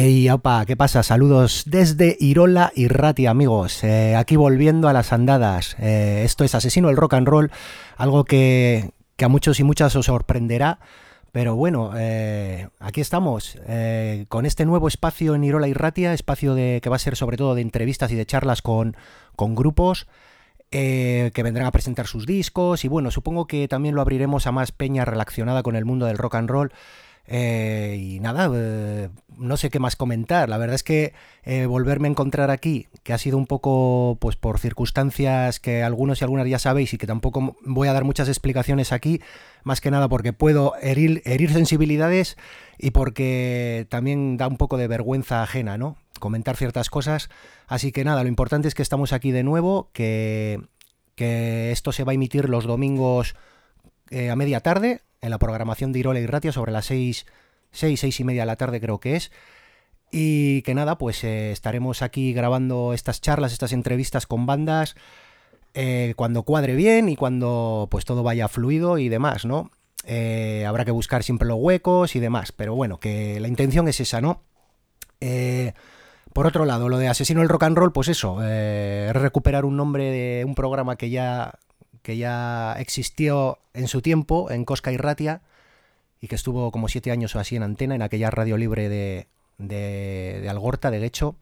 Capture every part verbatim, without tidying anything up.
Hey, opa, ¿qué pasa? Saludos desde Irola y Ratia, amigos. Eh, aquí volviendo a las andadas. Eh, esto es Asesino del Rock and Roll, algo que, que a muchos y muchas os sorprenderá. Pero bueno, eh, aquí estamos eh, con este nuevo espacio en Irola y Ratia, espacio de, que va a ser sobre todo de entrevistas y de charlas con, con grupos eh, que vendrán a presentar sus discos. Y bueno, supongo que también lo abriremos a más peña relacionada con el mundo del rock and roll. Eh, y nada, eh, no sé qué más comentar. La verdad es que eh, volverme a encontrar aquí, que ha sido un poco pues por circunstancias que algunos y algunas ya sabéis y que tampoco voy a dar muchas explicaciones aquí, más que nada porque puedo herir, herir sensibilidades y porque también da un poco de vergüenza ajena, ¿no? Comentar ciertas cosas. Así que nada, lo importante es que estamos aquí de nuevo, que, que esto se va a emitir los domingos eh, a media tarde en la programación de Irola y Ratia sobre las seis, seis, seis y media de la tarde creo que es. Y que nada, pues eh, estaremos aquí grabando estas charlas, estas entrevistas con bandas eh, cuando cuadre bien y cuando pues todo vaya fluido y demás, ¿no? Eh, habrá que buscar siempre los huecos y demás, pero bueno, que la intención es esa, ¿no? Eh, por otro lado, lo de Asesino del Rock and Roll, pues eso, eh, recuperar un nombre de un programa que ya... que ya existió en su tiempo en Cosca y Ratia y que estuvo como siete años o así en antena, en aquella radio libre de, de, de Algorta, de Guecho.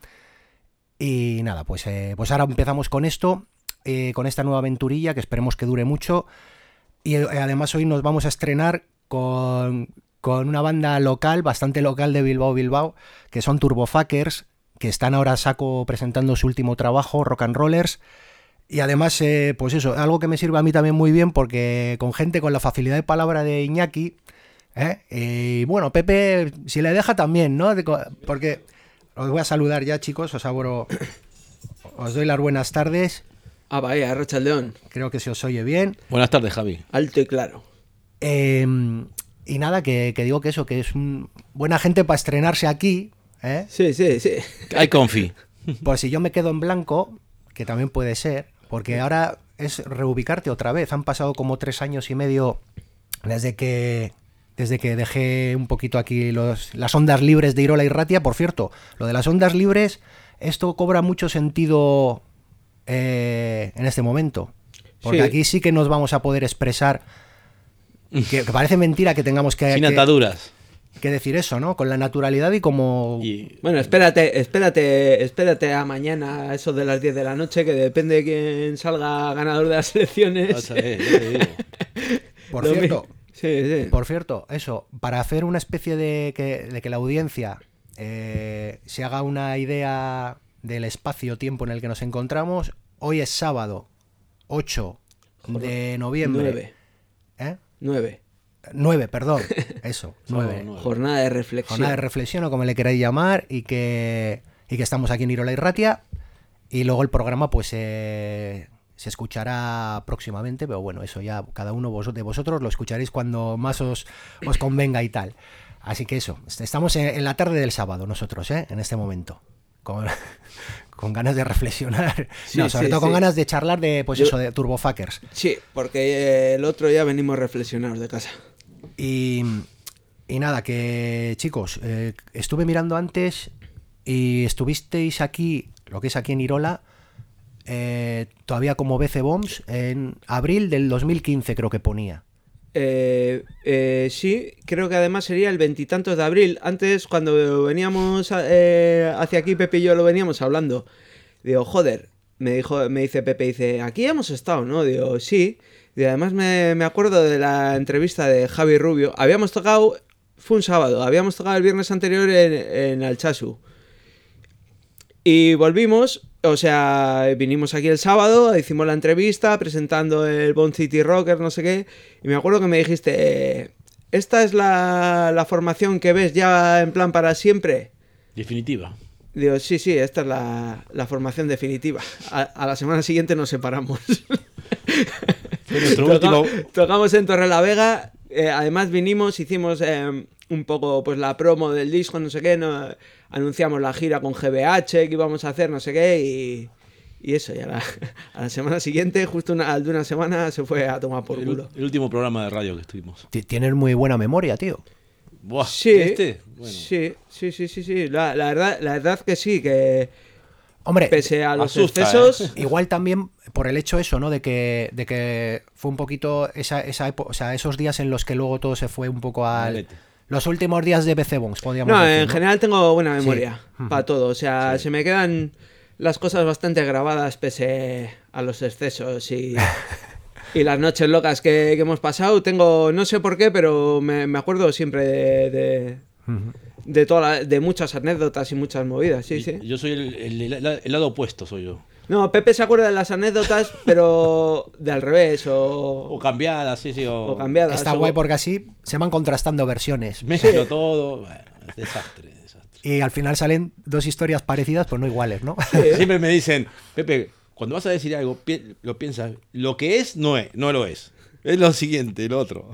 Y nada, pues, eh, pues ahora empezamos con esto, eh, con esta nueva aventurilla que esperemos que dure mucho. Y eh, además hoy nos vamos a estrenar con, con una banda local, bastante local de Bilbao, Bilbao, que son Turbofuckers, que están ahora a saco presentando su último trabajo, Rock and Rollers. Y además, eh, pues eso, algo que me sirve a mí también muy bien porque con gente con la facilidad de palabra de Iñaki, ¿eh? Y bueno, Pepe, si le deja también, ¿no? Porque os voy a saludar ya, chicos, os abro, os doy las buenas tardes. Ah, vaya, Arrachaldeón. Creo que se os oye bien. Buenas tardes, Javi. Alto y claro. Eh, y nada, que, que digo que eso, que es un, buena gente para estrenarse aquí, ¿eh? Sí, sí, sí. Hay confi. Pues si yo me quedo en blanco, que también puede ser, porque ahora es reubicarte otra vez. Han pasado como tres años y medio desde que desde que dejé un poquito aquí los, las ondas libres de Irola y Ratia. Por cierto, lo de las ondas libres, esto cobra mucho sentido eh, en este momento. Porque sí. Aquí sí que nos vamos a poder expresar, que, que parece mentira que tengamos que... Sin que, ataduras. Que decir eso, ¿no? Con la naturalidad y como... Y... Bueno, espérate, espérate, espérate a mañana, a eso de las diez de la noche, que depende de quién salga ganador de las elecciones. Vas a ver, yo te digo. Por cierto, sí, sí. por cierto, eso, para hacer una especie de que, de que la audiencia eh, se haga una idea del espacio-tiempo en el que nos encontramos, hoy es sábado ocho de noviembre. nueve. ¿Eh? nueve. nueve, perdón, eso, nueve. Jornada de reflexión. Jornada de reflexión o como le queráis llamar y que, y que estamos aquí en Irola y Ratia y luego el programa pues eh, se escuchará próximamente, pero bueno, eso ya cada uno de vosotros lo escucharéis cuando más os, os convenga y tal. Así que eso, estamos en, en la tarde del sábado nosotros, ¿eh? En este momento, con, con ganas de reflexionar, sí, no, sobre sí, todo con sí. ganas de charlar de, pues Yo, eso, de Turbofuckers. Sí, porque el otro día venimos reflexionados de casa. Y, y nada, que chicos, eh, estuve mirando antes y estuvisteis aquí, lo que es aquí en Irola, eh, todavía como B C Bombs, en abril del dos mil quince creo que ponía. Eh, eh, sí, creo que además sería el veintitantos de abril. Antes, cuando veníamos eh, hacia aquí, Pepe y yo lo veníamos hablando. Digo, joder, me dijo, me dice Pepe, dice, aquí hemos estado, ¿no? Digo, sí. Y además me, me acuerdo de la entrevista de Javi Rubio. Habíamos tocado, fue un sábado, habíamos tocado el viernes anterior en, en Alchazu. Y volvimos, o sea, vinimos aquí el sábado, hicimos la entrevista presentando el Bone City Rocker, no sé qué. Y me acuerdo que me dijiste, ¿esta es la, la formación que ves ya en plan para siempre? Definitiva. Digo, sí, sí, esta es la, la formación definitiva. A, a la semana siguiente nos separamos. Toca, último... Tocamos en Torrelavega, eh, además vinimos, hicimos eh, un poco pues la promo del disco, no sé qué, no, anunciamos la gira con G B H que íbamos a hacer, no sé qué, y, y eso, y a la, a la semana siguiente, justo una, al de una semana, se fue a tomar por el, culo. El último programa de radio que estuvimos. Tienes muy buena memoria, tío. Buah, Sí, ¿este? Bueno, sí, sí, sí, sí, sí. La, la verdad, la verdad que sí, que Hombre, pese a los asusta, excesos, ¿eh? igual también por el hecho eso, ¿no? De que, de que fue un poquito esa, esa época, o sea, esos días en los que luego todo se fue un poco al... Malete. Los últimos días de B C Bones, podríamos no, decir, en ¿no? general tengo buena memoria Sí. para todo. O sea, Sí. se me quedan las cosas bastante grabadas pese a los excesos y, y las noches locas que, que hemos pasado. Tengo, no sé por qué, pero me, me acuerdo siempre de, de, Ujú. de, toda la- de muchas anécdotas y muchas movidas. Sí, Y- sí. Yo soy el, el- el- el lado opuesto, soy yo. No, Pepe se acuerda de las anécdotas, pero de al revés o, O cambiadas, sí, sí. O, o cambiadas. Está o- guay porque así se van contrastando versiones. Mezclo todo. Bueno, es desastre, desastre. Y al final salen dos historias parecidas, pues no iguales, ¿no? Siempre me dicen, Pepe, cuando vas a decir algo, pi- lo piensas, lo que es, no es, no lo es. Es lo siguiente, lo otro.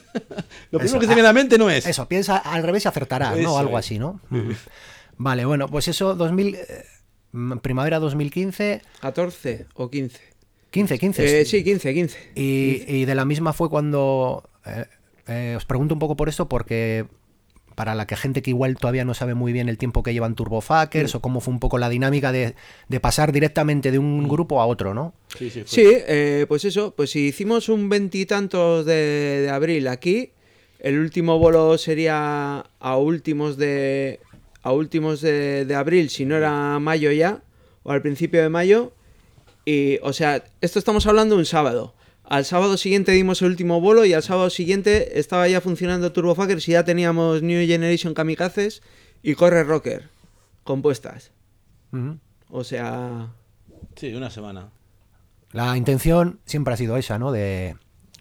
Lo primero Eso, que se me viene a la mente no es. Eso, piensa al revés y acertarás, ¿no? Eso Algo es. así, ¿no? Ujú. Vale, bueno, pues eso, dos mil, eh, mm, primavera dos mil quince, ¿catorce o quince? quince, quince. Eh, sí, quince, quince. Y, y de la misma fue cuando... eh, eh, os pregunto un poco por esto porque para la que gente que igual todavía no sabe muy bien el tiempo que llevan Turbofuckers Mm. o cómo fue un poco la dinámica de, de pasar directamente de un grupo a otro, ¿no? Sí, sí, fue. Sí, eh, pues eso, pues si hicimos un veintitantos de, de abril aquí, el último bolo sería a últimos de a últimos de, de abril, si no era mayo ya, o al principio de mayo, y o sea, esto estamos hablando un sábado. Al sábado siguiente dimos el último bolo y al sábado siguiente estaba ya funcionando Turbofuckers y ya teníamos New Generation Kamikazes y Corre Rocker compuestas. Ujú. O sea, Sí, una semana. La intención siempre ha sido esa, ¿no? De,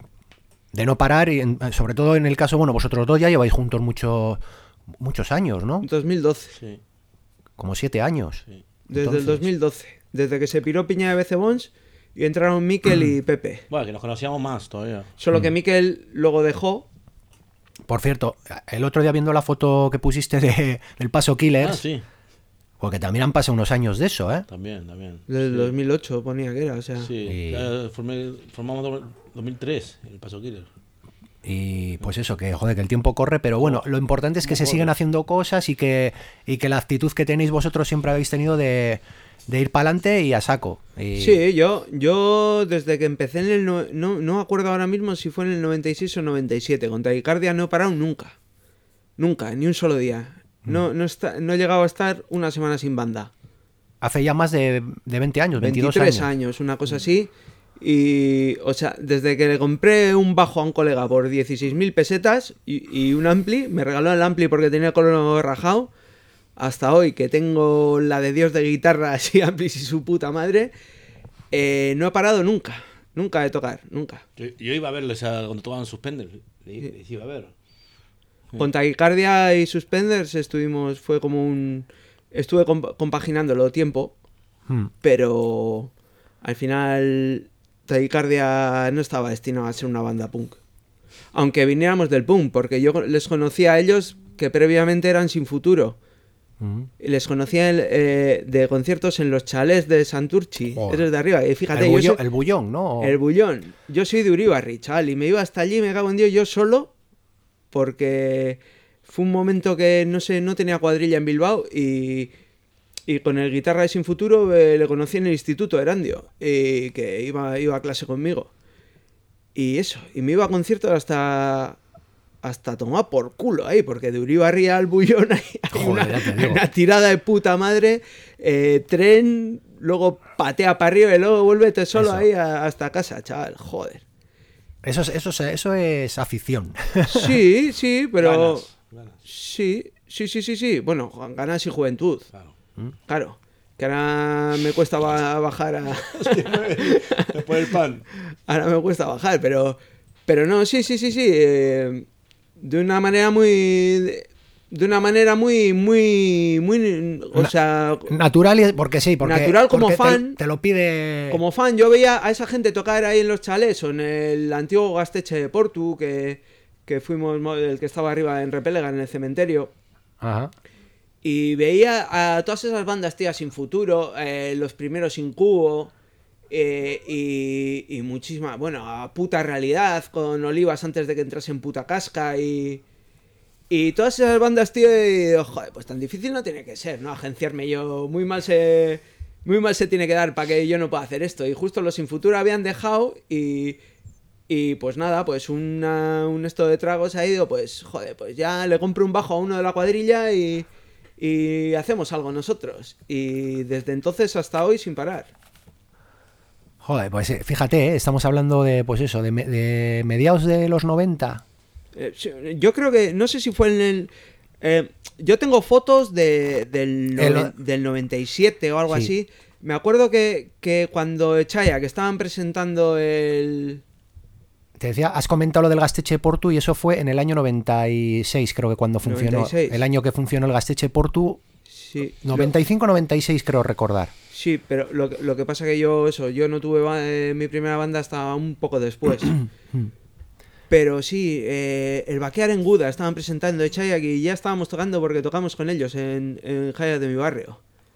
de no parar y en- sobre todo en el caso, bueno, vosotros dos ya lleváis juntos muchos muchos años, ¿no? dos mil doce. Sí, Como siete años. sí. Desde Entonces- el dos mil doce, desde que se piró Piña de B C Bones y entraron Mikel y Pepe. Bueno, que nos conocíamos más todavía. Solo que Mikel luego dejó. Por cierto, el otro día viendo la foto que pusiste de, del Paso Killers, Ah, sí, porque también han pasado unos años de eso, ¿eh? también, también. Desde el sí. dos mil ocho ponía que era, o sea. Sí, Y- ya formé- formamos do- dos mil tres, el Paso Killer. Y pues eso, que joder, que el tiempo corre, pero bueno, lo importante es que ¿Cómo se corre? siguen haciendo cosas y que, y que la actitud que tenéis vosotros siempre habéis tenido de, de ir para adelante y a saco. Y- Sí, yo, yo desde que empecé en el... no, no, no me acuerdo ahora mismo si fue en el noventa y seis o noventa y siete. Con taquicardia no he parado nunca. Nunca, ni un solo día. No, no, está, no he llegado a estar una semana sin banda. Hace ya más de, de veinte años, veintidós veintitrés años. años, una cosa así. Y, o sea, desde que le compré un bajo a un colega por dieciséis mil pesetas y, y un ampli, me regaló el ampli porque tenía el color rajado, hasta hoy que tengo la de Dios de guitarras y amplis y su puta madre, eh, no he parado nunca, nunca de tocar, nunca. Yo, yo iba a verles a- cuando tocaban Suspender. Le- Les iba a ver. Con taquicardia y suspenders estuvimos, fue como un... Estuve comp- compaginándolo tiempo, Hmm. pero al final Taquicardia no estaba destinado a ser una banda punk. Aunque viniéramos del punk, porque yo les conocía a ellos que previamente eran Sin Futuro. Mm. Y les conocía el, eh, de conciertos en los chalés de Santurchi, Joder. esos de arriba. Y fíjate, el, yo bullo- soy- el bullón, ¿no? el bullón. Yo soy de Uribarri, chaval, y me iba hasta allí, me cago en Dios, yo solo, porque fue un momento que no sé, no tenía cuadrilla en Bilbao y, y con el guitarra de Sin Futuro eh, le conocí en el instituto Erandio, y que iba, iba a clase conmigo. Y eso, y me iba a conciertos hasta hasta tomar por culo ahí, porque de Uribarri al bullón hay, hay Joder, una, ya te hay digo. una tirada de puta madre, eh, tren, luego patea para arriba y luego vuélvete solo Eso. ahí a- hasta casa, chaval, joder. Eso, es, eso, es, eso es afición. Sí, sí, pero... Ganas, ganas, Sí, sí, sí, sí, sí. Bueno, ganas y juventud, claro. claro. Que ahora me cuesta ba- bajar a... Después del pan. Ahora me cuesta bajar, pero... Pero no, sí, sí, sí, sí. eh, de una manera muy... De una manera muy, muy, muy... O Na- sea... Natural, y- porque sí, porque, Natural como porque te- fan. Te, lo pide... Como fan, yo veía a esa gente tocar ahí en los chalés o en el antiguo Gasteche de Portu, que, que fuimos, mo- el que estaba arriba en Repélega, en el cementerio. Ajá. Y veía a todas esas bandas, tías, Sin Futuro, eh, los primeros Sin Cubo, eh, y, y muchísimas, bueno, a Puta Realidad, con Olivas antes de que entrase en Puta Casca, y, Y todas esas bandas, tío, y digo, joder, pues tan difícil no tiene que ser, ¿no? Agenciarme yo, muy mal se, muy mal se tiene que dar para que yo no pueda hacer esto. Y justo los Sin Futuro habían dejado y, y pues nada, pues una, un esto de tragos ahí, digo, pues joder, pues ya le compro un bajo a uno de la cuadrilla y, y hacemos algo nosotros. Y desde entonces hasta hoy sin parar. Joder, pues fíjate, ¿eh? Estamos hablando de, pues eso, de, de mediados de los noventa. Eh, yo creo que, no sé si fue en el... Eh, yo tengo fotos de, del, noven, el... del noventa y siete o algo sí. así. Me acuerdo que, que cuando Echaya, que estaban presentando el... Te decía, has comentado lo del Gaztetxe Portu y eso fue en el año noventa y seis, creo que cuando funcionó. noventa y seis. El año que funcionó el Gaztetxe Portu. Sí. noventa y cinco noventa y seis creo recordar. Sí, pero lo, lo que pasa que yo, eso, yo no tuve eh, mi primera banda hasta un poco después. Pero sí, eh, el Baquear en Guda estaban presentando Echaya y ya estábamos tocando porque tocamos con ellos en, en Jaya de mi barrio.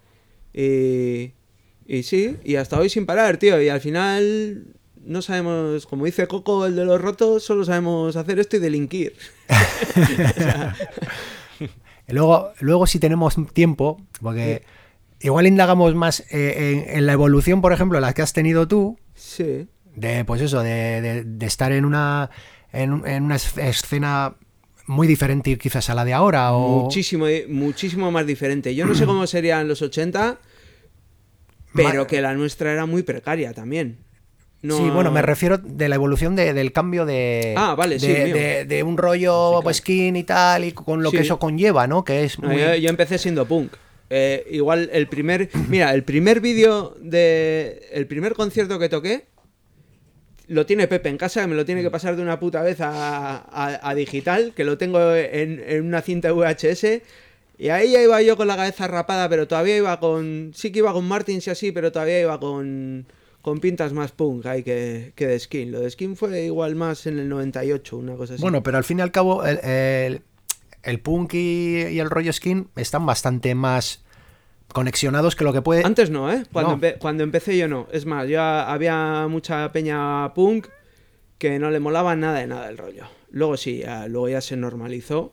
Y, y sí, y hasta hoy sin parar, tío. Y al final no sabemos, como dice Coco, el de los rotos, solo sabemos hacer esto y delinquir. O sea... luego, luego si tenemos tiempo, porque sí. igual indagamos más eh, en, en la evolución, por ejemplo, la que has tenido tú. Sí. De, pues eso, de, de, de estar en una... En, en una escena muy diferente quizás a la de ahora o... muchísimo muchísimo más diferente. Yo no sé cómo sería en los ochenta, pero Ma... que la nuestra era muy precaria también. No... Sí, bueno, me refiero de la evolución de, del cambio de ah, vale, de, sí, de, de, de un rollo pues, skin y tal y con lo sí. que eso conlleva, ¿no? Que es muy... no, yo, yo empecé siendo punk. Eh, igual el primer mira, el primer vídeo de el primer concierto que toqué lo tiene Pepe en casa, que me lo tiene que pasar de una puta vez a, a, a digital, que lo tengo en, en una cinta V H S, y ahí ya iba yo con la cabeza rapada, pero todavía iba con... Sí que iba con Martins y así, pero todavía iba con, con pintas más punk ahí que, que de Skin. Lo de Skin fue igual más en el noventa y ocho, una cosa así. Bueno, pero al fin y al cabo el, el, el punk y, y el rollo Skin están bastante más... conexionados que lo que puede... Antes no, ¿eh? Cuando, no. Empe- cuando empecé yo no. Es más, ya había mucha peña punk que no le molaba nada de nada el rollo. Luego sí, ya, luego ya se normalizó.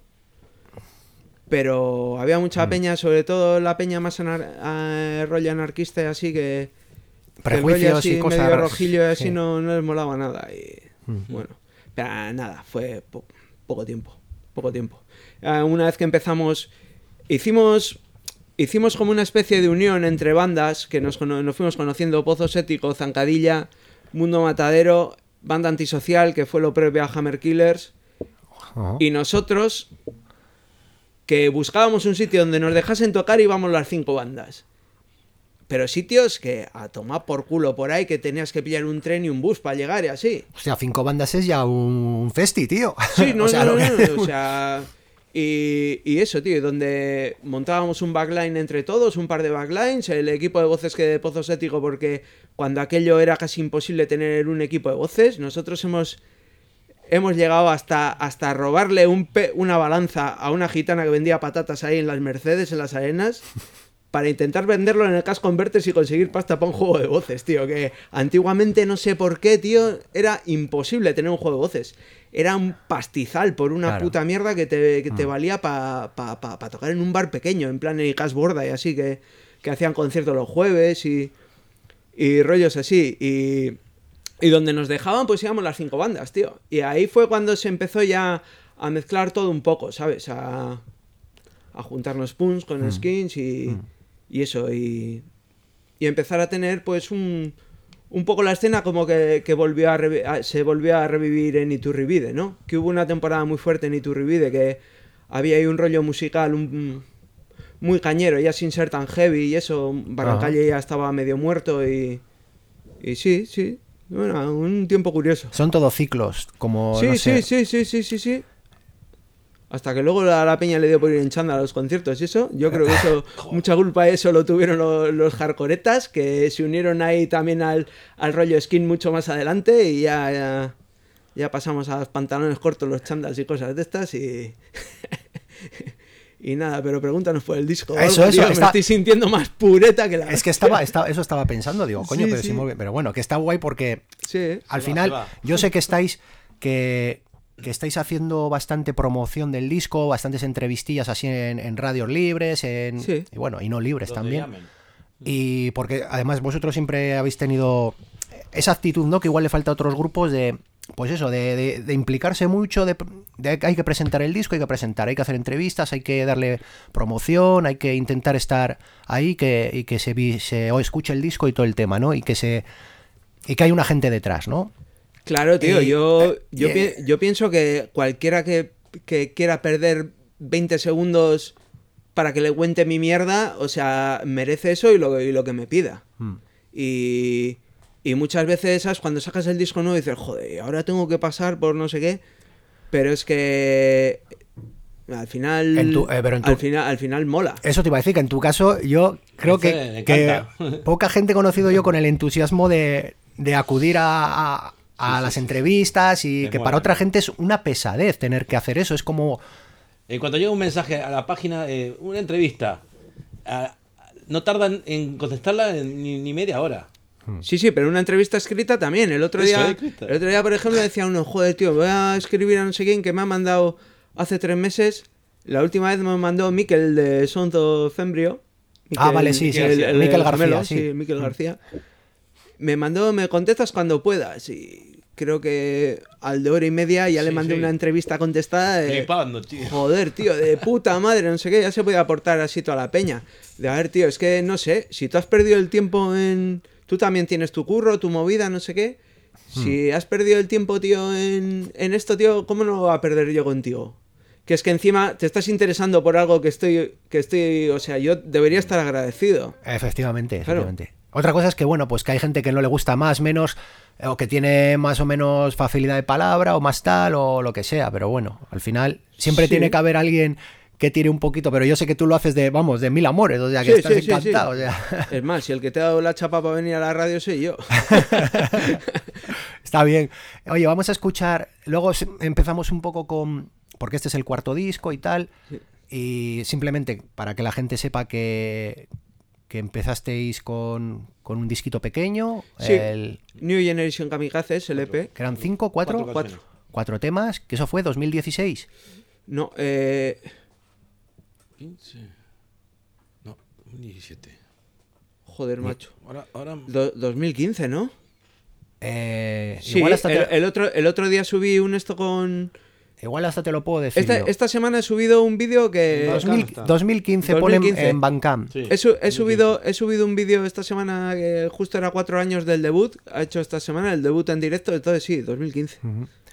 Pero había mucha mm. peña, sobre todo la peña más anar- eh, rollo anarquista y así que... Prejuicios así, y cosas... medio rojillo y así sí. no, no les molaba nada. Y mm. bueno, pero nada, fue po- poco tiempo. Poco tiempo. Eh, una vez que empezamos... Hicimos... Hicimos como una especie de unión entre bandas que nos, nos fuimos conociendo: Pozos Ético, Zancadilla, Mundo Matadero, Banda Antisocial, que fue lo previo a Hammer Killers, uh-huh. y nosotros, que buscábamos un sitio donde nos dejasen tocar y íbamos las cinco bandas. Pero sitios que a tomar por culo por ahí, que tenías que pillar un tren y un bus para llegar y así. O sea, cinco bandas es ya un festi, tío. Sí, no, o sea, no, no, que... no, no, o sea... Y, y eso, tío, donde montábamos un backline entre todos, un par de backlines, el equipo de voces que de Pozos Ético, porque cuando aquello era casi imposible tener un equipo de voces, nosotros hemos, hemos llegado hasta, hasta robarle un pe- una balanza a una gitana que vendía patatas ahí en las Mercedes, en las arenas, para intentar venderlo en el Cash Converters y conseguir pasta para un juego de voces, tío, que antiguamente no sé por qué, tío, era imposible tener un juego de voces. Era un pastizal por una claro. puta mierda que te, que te valía para pa, pa, pa tocar en un bar pequeño, en plan en Cash Borda y así, que, que hacían conciertos los jueves y, y rollos así. Y, y donde nos dejaban, pues íbamos las cinco bandas, tío. Y ahí fue cuando se empezó ya a mezclar todo un poco, ¿sabes? A, a juntarnos punks con mm. skins y, mm. y eso. Y, y empezar a tener, pues, un... un poco la escena como que, que volvió a, revi- a se volvió a revivir en Iturribide, ¿no? Que hubo una temporada muy fuerte en Iturribide, que había ahí un rollo musical un, muy cañero, ya sin ser tan heavy y eso. Barrancalle ya estaba medio muerto y, y sí, sí. Bueno, un tiempo curioso. Son todos ciclos, como sí, no sé. sí, sí, sí, sí, sí, sí. Hasta que luego a la peña le dio por ir en chándal a los conciertos y eso. Yo creo que eso, mucha culpa de eso lo tuvieron los, los hardcoretas, que se unieron ahí también al, al rollo skin mucho más adelante y ya, ya, ya pasamos a los pantalones cortos, los chándals y cosas de estas y... y nada, pero pregúntanos por el disco. Eso, algo, eso, tío, está... Me estoy sintiendo más pureta que la... Es que estaba, estaba eso estaba pensando, digo, coño, sí, pero, sí. Si muy bien. Pero bueno, que está guay porque sí, al se final va, se va. yo sé que estáis, que que estáis haciendo bastante promoción del disco, bastantes entrevistillas así en, en radios libres, en, Sí. y bueno, y no libres Donde también. llamen. Y porque además vosotros siempre habéis tenido esa actitud, ¿no? Que igual le falta a otros grupos de, pues eso, de, de, de implicarse mucho, de, de hay que presentar el disco, hay que presentar, hay que hacer entrevistas, hay que darle promoción, hay que intentar estar ahí que, y que se, vi- se o escuche el disco y todo el tema, ¿no? Y que se y que hay una gente detrás, ¿no? Claro, tío, Y- yo, yo, y- pi- yo pienso que cualquiera que, que quiera perder veinte segundos para que le cuente mi mierda, o sea, merece eso y lo, y lo que me pida. Mm. Y, y muchas veces, ¿sabes? Cuando sacas el disco nuevo dices, joder, ahora tengo que pasar por no sé qué. Pero es que al final, En tu- eh, pero en tu- al final, al final mola. Eso te iba a decir que en tu caso yo creo Sí, que, me que encanta. poca gente he conocido yo con el entusiasmo de, de acudir a, a- a Sí, las sí, sí. entrevistas y Me que mola. para otra gente es una pesadez tener que hacer eso. Es como... En cuanto llega un mensaje a la página, eh, una entrevista, ah, no tardan en contestarla en ni, ni media hora. Sí, sí, pero una entrevista escrita también. El otro Eso, día, escrita. el otro día, por ejemplo, decía uno, joder, tío, voy a escribir a no sé quién que me ha mandado hace tres meses. La última vez me mandó Miquel de Sound of Embryo. Ah, vale, sí, sí, el, sí, el- Miquel el García, gemelo, sí. Miquel Mm. García. Me mandó, me contestas cuando puedas. Y creo que al de hora y media ya le Sí, mandé sí. una entrevista contestada. De, Flipando, tío. joder, tío, de puta madre, no sé qué, ya se puede aportar así toda la peña. De a ver, tío, es que no sé, si tú has perdido el tiempo en. Tú también tienes tu curro, tu movida, no sé qué. Si has perdido el tiempo, tío, en, en esto, tío, ¿cómo no lo voy a perder yo contigo? Que es que encima te estás interesando por algo que estoy, que estoy, o sea, yo debería estar agradecido. Efectivamente, Claro. efectivamente. Otra cosa es que, bueno, pues que hay gente que no le gusta más, menos, eh, o que tiene más o menos facilidad de palabra, o más tal, o lo que sea, pero bueno, al final siempre Sí. tiene que haber alguien que tire un poquito, pero yo sé que tú lo haces de, vamos, de mil amores, o sea, que Sí, estás sí, sí, encantado, sí. o sea, Es más, si el que te ha dado la chapa para venir a la radio soy yo. está bien. Oye, vamos a escuchar, luego s- empezamos un poco con, porque este es el cuarto disco y tal, y simplemente para que la gente sepa que, que empezasteis con, con un disquito pequeño, Sí. el, New Generation Kamikazes, el E P. que eran cinco, cuatro, Cuatro cuatro, canciones. cuatro temas, que eso fue dos mil dieciséis. No, eh. quince. No, dos mil diecisiete. Joder, macho. Ahora, ahora. Do- dos mil quince, ¿no? Eh, Sí, igual, hasta el, te, el otro, el otro día subí un esto con... igual hasta te lo puedo decir Esta, yo. esta semana he subido un vídeo que... Dos dos mil, está. dos mil quince pone dos mil quince. en Bandcamp. Sí. He, su- he subido, he subido un vídeo esta semana que justo era cuatro años del debut. Ha hecho esta semana el debut en directo, entonces sí, dos mil quince.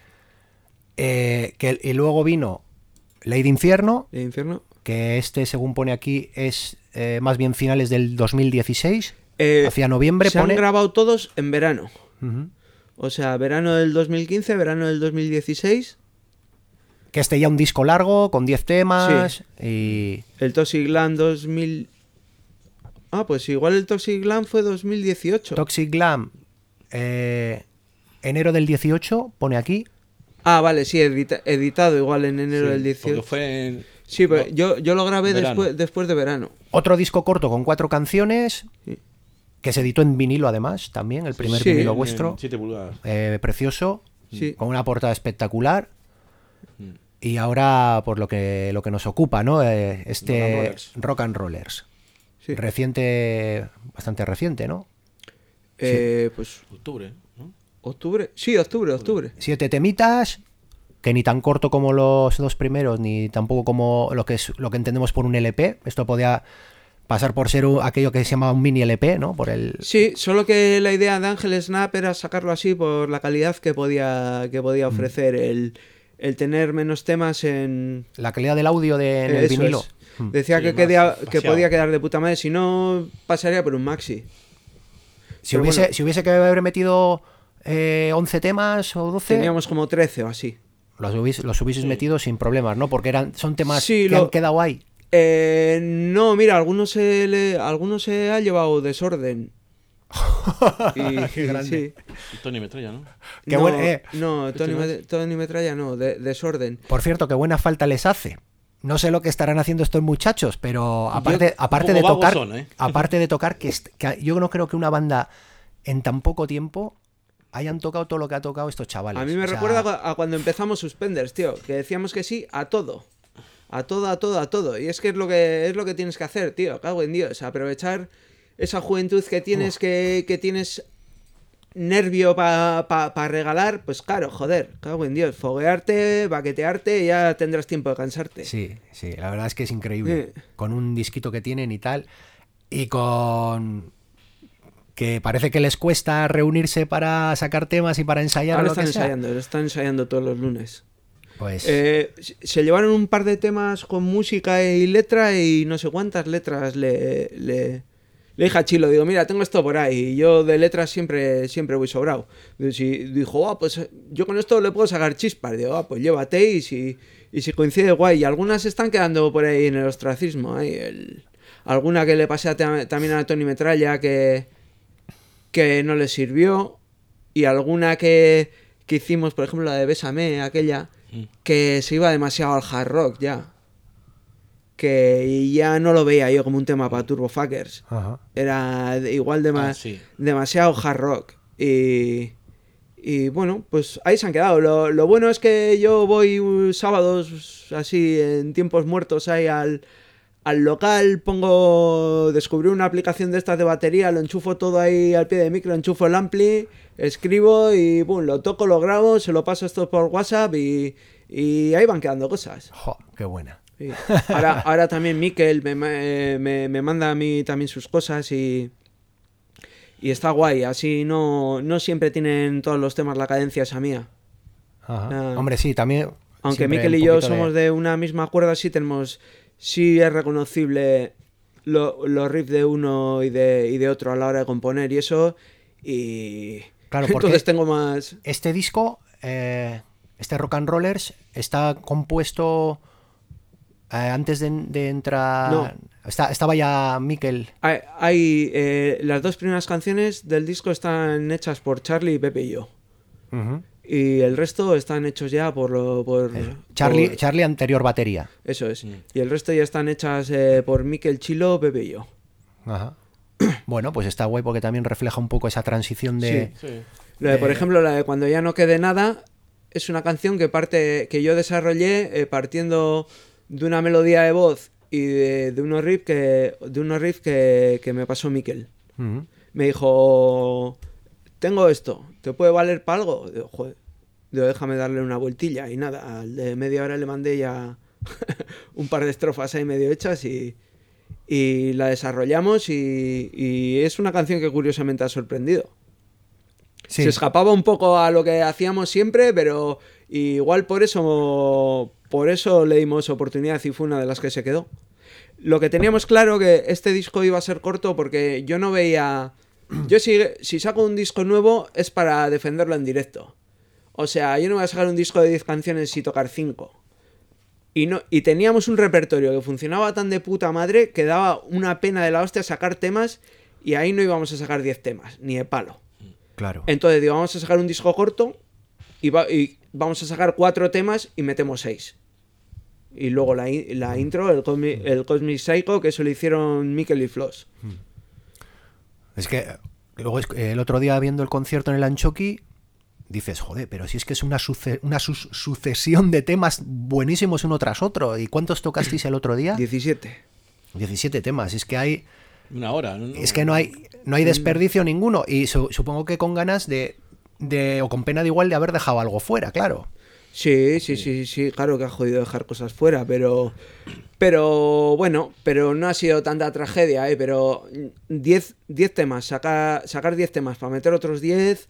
Eh, que, y luego vino Ley de Infierno, El infierno. que este, según pone aquí, es eh, más bien finales del dos mil dieciséis. Eh, Hacia noviembre se pone... han grabado todos en verano. Ujú. O sea, verano del dos mil quince, verano del dos mil dieciséis. Que este ya un disco largo, con diez temas, y... El Toxic Glam dos mil... Ah, pues igual el Toxic Glam fue dos mil dieciocho. Toxic Glam, eh, enero del dieciocho, pone aquí. Ah, vale, sí, edita- editado igual en enero Sí, del porque dieciocho. fue en. Sí, pero no, yo, yo lo grabé verano. después, después de verano. Otro disco corto con cuatro canciones, Sí. que se editó en vinilo además, también, el primer Sí. vinilo en- vuestro. en siete pulgadas. eh, precioso, Sí. con una portada espectacular. Mm. Y ahora, por lo que, lo que nos ocupa, ¿no? Eh, este Rock and Rollers. Rock and Rollers. Sí. Reciente, bastante reciente, ¿no? Eh, Pues Octubre, ¿no? octubre. Sí, octubre, octubre. Siete temitas, que ni tan corto como los dos primeros, ni tampoco como lo que es lo que entendemos por un L P. Esto podía pasar por ser un- aquello que se llama un mini L P, ¿no? Por el... Sí, solo que la idea de Ángel Snap era sacarlo así por la calidad que podía, que podía Mm. ofrecer. El, el tener menos temas en... La calidad del audio de, en el Eso vinilo. es. Mm. Decía Sí, que, más quería- que vaciado. podía quedar de puta madre. Si no, pasaría por un maxi. Si Pero hubiese, bueno. si hubiese que haber metido eh, once temas o doce, Teníamos como trece o así. los, hubiese, los hubieses Sí. metido sin problemas, ¿no? Porque eran, son temas Sí, que lo- han quedado ahí. Eh, no, mira, algunos se, le, algunos se ha llevado desorden. Y, Qué grande. sí. Y Tony Metralla, ¿no? Qué no, buen- eh. no, Tony, ¿Este no Me- Tony Metralla no, de- desorden. Por cierto, qué buena falta les hace. No sé lo que estarán haciendo estos muchachos, pero aparte, aparte un de poco tocar, vagos son, ¿eh? aparte de tocar, que, est- que yo no creo que una banda en tan poco tiempo hayan tocado todo lo que ha tocado estos chavales. A mí me O sea, recuerda a cuando empezamos Suspenders, tío, que decíamos que sí a todo. A todo, a todo, a todo. Y es que es lo que es lo que tienes que hacer, tío. Cago en Dios. Aprovechar esa juventud que tienes, oh. que, que tienes nervio para pa, pa regalar, pues claro, joder, cago en Dios. Foguearte, baquetearte, y ya tendrás tiempo de cansarte. Sí, sí, la verdad es que es increíble. Sí. Con un disquito que tienen y tal. Y con... que parece que les cuesta reunirse para sacar temas y para ensayar. Ahora lo están que sea. ensayando, lo están ensayando todos los lunes. Pues... Eh, se llevaron un par de temas con música y letra y no sé cuántas letras le, le, le dije a Chilo, digo, mira, tengo esto por ahí y yo de letras siempre, siempre voy sobrado. Dijo, ah, pues yo con esto le puedo sacar chispas. Digo, ah, pues llévate y si, y si coincide, guay. Y algunas están quedando por ahí en el ostracismo. Ahí el, alguna que le pasé a, también a Tony Metralla que, que no le sirvió y alguna que, que hicimos, por ejemplo, la de Bésame, aquella... que se iba demasiado al hard rock ya. Que ya no lo veía yo como un tema para Turbofuckers. Ajá. Era igual de Ah, sí. demasiado hard rock. Y, y bueno, pues ahí se han quedado. Lo, lo bueno es que yo voy sábados así en tiempos muertos ahí al, al local, pongo, descubrí una aplicación de estas de batería, lo enchufo todo ahí al pie de micro, enchufo el ampli, escribo y boom, lo toco, lo grabo, se lo paso esto por WhatsApp y, y ahí van quedando cosas. Jo, qué buena. Sí. Ahora, ahora también Mikel me, me, me manda a mí también sus cosas y, y está guay, así no, no siempre tienen todos los temas la cadencia esa mía. Ajá. Ah, Hombre, sí, también... aunque Mikel y yo somos de... de una misma cuerda, sí tenemos, sí es reconocible lo, los riffs de uno y de, y de otro a la hora de componer y eso, y Claro, porque entonces tengo más... Este disco, eh, este Rock and Rollers, está compuesto eh, antes de, de entrar... No. Está, estaba ya Mikel. Hay, hay eh, las dos primeras canciones del disco están hechas por Charlie, Pepe y yo. Uh-huh. Y el resto están hechos ya por... Lo, por, eh, Charlie, por... Charlie anterior batería. Eso es. Mm. Y el resto ya están hechas eh, por Mikel, Chilo, Pepe y yo. Ajá. Bueno, pues está guay porque también refleja un poco esa transición de... Sí. Lo de, de... por ejemplo, la de Cuando ya no quede nada es una canción que parte que yo desarrollé eh, partiendo de una melodía de voz y de, de unos riffs que de unos riffs que, que me pasó Mikel. Uh-huh. Me dijo, tengo esto, ¿te puede valer para algo? Digo, joder, digo, déjame darle una vueltilla y nada, al de media hora le mandé ya un par de estrofas ahí medio hechas y y la desarrollamos y, y es una canción que curiosamente ha sorprendido. Sí. Se escapaba un poco a lo que hacíamos siempre, pero igual por eso por eso le dimos oportunidad y fue una de las que se quedó. Lo que teníamos claro que este disco iba a ser corto porque yo no veía... Yo si, si saco un disco nuevo es para defenderlo en directo. O sea, yo no voy a sacar un disco de diez canciones y tocar cinco. Y, no, y teníamos un repertorio que funcionaba tan de puta madre que daba una pena de la hostia sacar temas y ahí no íbamos a sacar diez temas, ni de palo. Claro. Entonces digo, vamos a sacar un disco corto y, va, y vamos a sacar cuatro temas y metemos seis. Y luego la, la intro, el, Cosmi, el Cosmic Psycho, que eso lo hicieron Mikel y Floss. Es que luego el otro día viendo el concierto en el Anchoqui dices, joder, pero si es que es una, suce una su sucesión de temas buenísimos uno tras otro. ¿Y cuántos tocasteis el otro día? diecisiete. diecisiete temas. Es que hay... Una hora. ¿no? Es que no hay, no hay desperdicio ninguno. Y su supongo que con ganas de, de... o con pena de igual de haber dejado algo fuera, claro. Sí, sí, sí, sí, claro que ha jodido dejar cosas fuera, pero... Pero bueno, pero no ha sido tanta tragedia, ¿eh? Pero diez temas, saca, sacar diez temas para meter otros diez...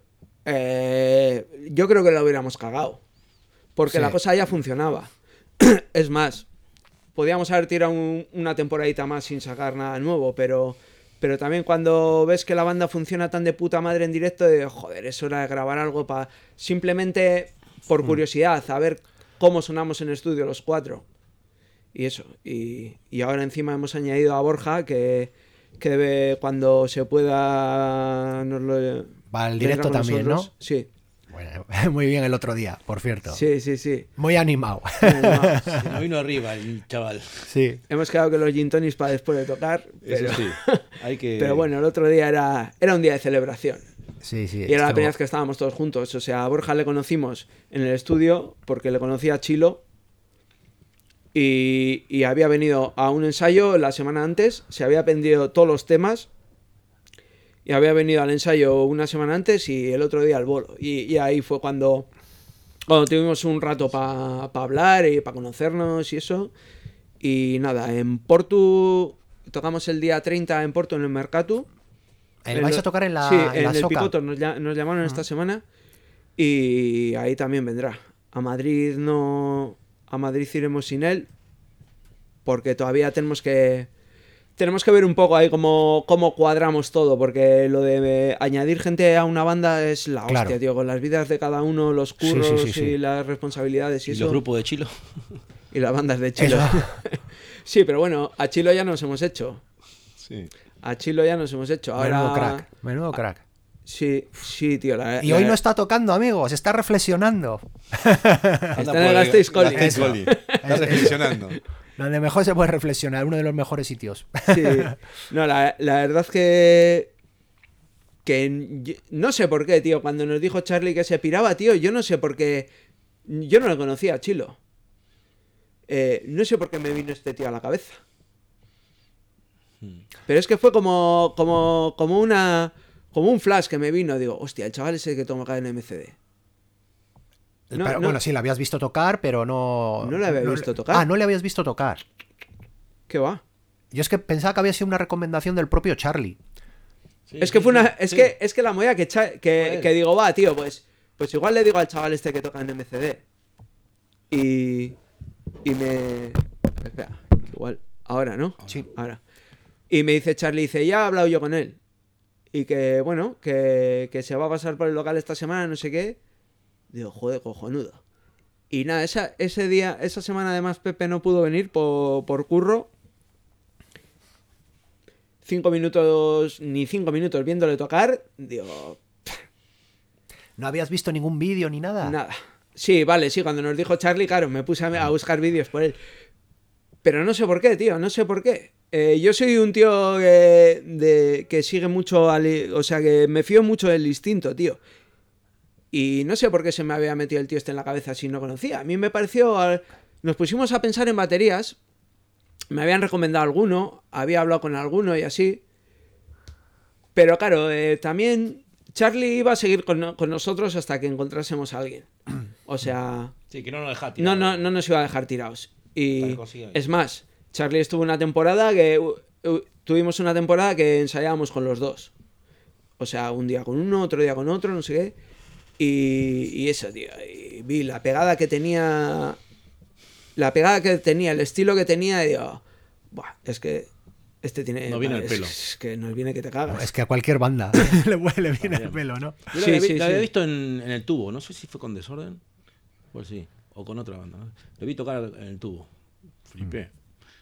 Eh, yo creo que lo hubiéramos cagado porque sí. La cosa ya funcionaba. Es más, podíamos haber tirado un, una temporadita más sin sacar nada nuevo, pero, pero también cuando ves que la banda funciona tan de puta madre en directo, de, joder, es hora de grabar algo para simplemente por curiosidad, a ver cómo sonamos en el estudio los cuatro. Y eso, y, y ahora encima hemos añadido a Borja que, que debe, cuando se pueda nos lo... Va al directo también, nosotros. ¿No? Sí. Bueno, muy bien el otro día, por cierto. Sí, sí, sí. Muy animado. Muy animado. Sí, no vino arriba el chaval. Sí. Hemos quedado que los gin tonics para después de tocar. Pero... Eso sí. Hay que... Pero bueno, el otro día era, era un día de celebración. Sí, sí. Y era la esto- primera vez que estábamos todos juntos. O sea, a Borja le conocimos en el estudio porque le conocía a Chilo. Y, y había venido a un ensayo la semana antes. Se había aprendido todos los temas. Y había venido al ensayo una semana antes y el otro día al bolo. Y, y ahí fue cuando, cuando tuvimos un rato para pa hablar y para conocernos y eso. Y nada, en Portu, tocamos el día treinta en Porto en el Mercatu. ¿El vais a tocar en la, Sí, en en, la el Soca? Picoto nos, lla- nos llamaron esta semana y ahí también vendrá. A Madrid no, a Madrid iremos sin él porque todavía tenemos que tenemos que ver un poco ahí cómo, cómo cuadramos todo, porque lo de añadir gente a una banda es la hostia, Claro. tío, con las vidas de cada uno, los Sí, sí, curros sí, sí. y las responsabilidades y, ¿Y eso, los grupos de Chilo? y las bandas de Chilo. Eso. Sí, pero bueno, a Chilo ya nos hemos hecho. Sí. A Chilo ya nos hemos hecho. Ahora Menudo crack, menudo crack. Sí, sí, tío. La, Y la- hoy no está tocando, amigos, está reflexionando. Está en el Gasteiz Colli. Gasteiz Colli. Está reflexionando. Donde mejor se puede reflexionar, uno de los mejores sitios. Sí. No, la, la verdad es que. Que yo- no sé por qué, tío. Cuando nos dijo Charlie que se piraba, tío, yo no sé por qué. Yo no lo conocía a Chilo. Eh, no sé por qué me vino este tío a la cabeza. Pero es que fue como. Como, como una. Como un flash que me vino. Digo, hostia, el chaval ese que toca en M C D. No, Pero, no. Bueno, sí, la habías visto tocar, pero no... No la había visto tocar. Ah, no le habías visto tocar. ¿Qué va? Yo es que pensaba que había sido una recomendación del propio Charlie. Sí, Es que sí, fue una. sí, Es sí. que, es que la movida que, cha- que, Joder. que digo, va, tío, pues. Pues igual le digo al chaval este que toca en M C D. Y. Y me. Espera, igual. Ahora, ¿no? Sí. Ahora. Y me dice Charlie, dice, ya he hablado yo con él. Y que, bueno, que, que se va a pasar por el local esta semana, no sé qué. Digo, joder, cojonudo. Y nada, esa, ese día, esa semana además Pepe no pudo venir por, por curro. Cinco minutos, ni cinco minutos viéndole tocar. Digo, ¿No habías visto ningún vídeo ni nada? nada. Sí, vale, sí, cuando nos dijo Charlie, claro, me puse a, a buscar vídeos por él. Pero no sé por qué, tío, no sé por qué. Eh, yo soy un tío que, de, que sigue mucho, al, o sea, que me fío mucho del instinto, tío. Y no sé por qué se me había metido el tío este en la cabeza si no conocía. A mí me pareció... al- Nos pusimos a pensar en baterías. Me habían recomendado alguno, había hablado con alguno y así. Pero claro, eh, también Charlie iba a seguir con, con nosotros hasta que encontrásemos a alguien. O sea, Sí, que no nos deja no, tirar. no, no nos iba a dejar tirados. Para Y que consiga. es más, Charlie estuvo una temporada que... uh, uh, tuvimos una temporada que ensayábamos con los dos. O sea, un día con uno, otro día con otro, no sé qué. Y, y eso, tío. Y vi la pegada que tenía... La pegada que tenía, el estilo que tenía, y digo... Buah, es que... Este tiene... No viene al es- pelo. Es que nos viene que te cagas. Es que a cualquier banda le, le viene el pelo, ¿no? Yo la Sí, había, sí, la había sí. visto en, en el tubo, no sé si fue con Desorden, pues sí, o con otra banda. ¿no? Lo vi tocar en el tubo. Flipé.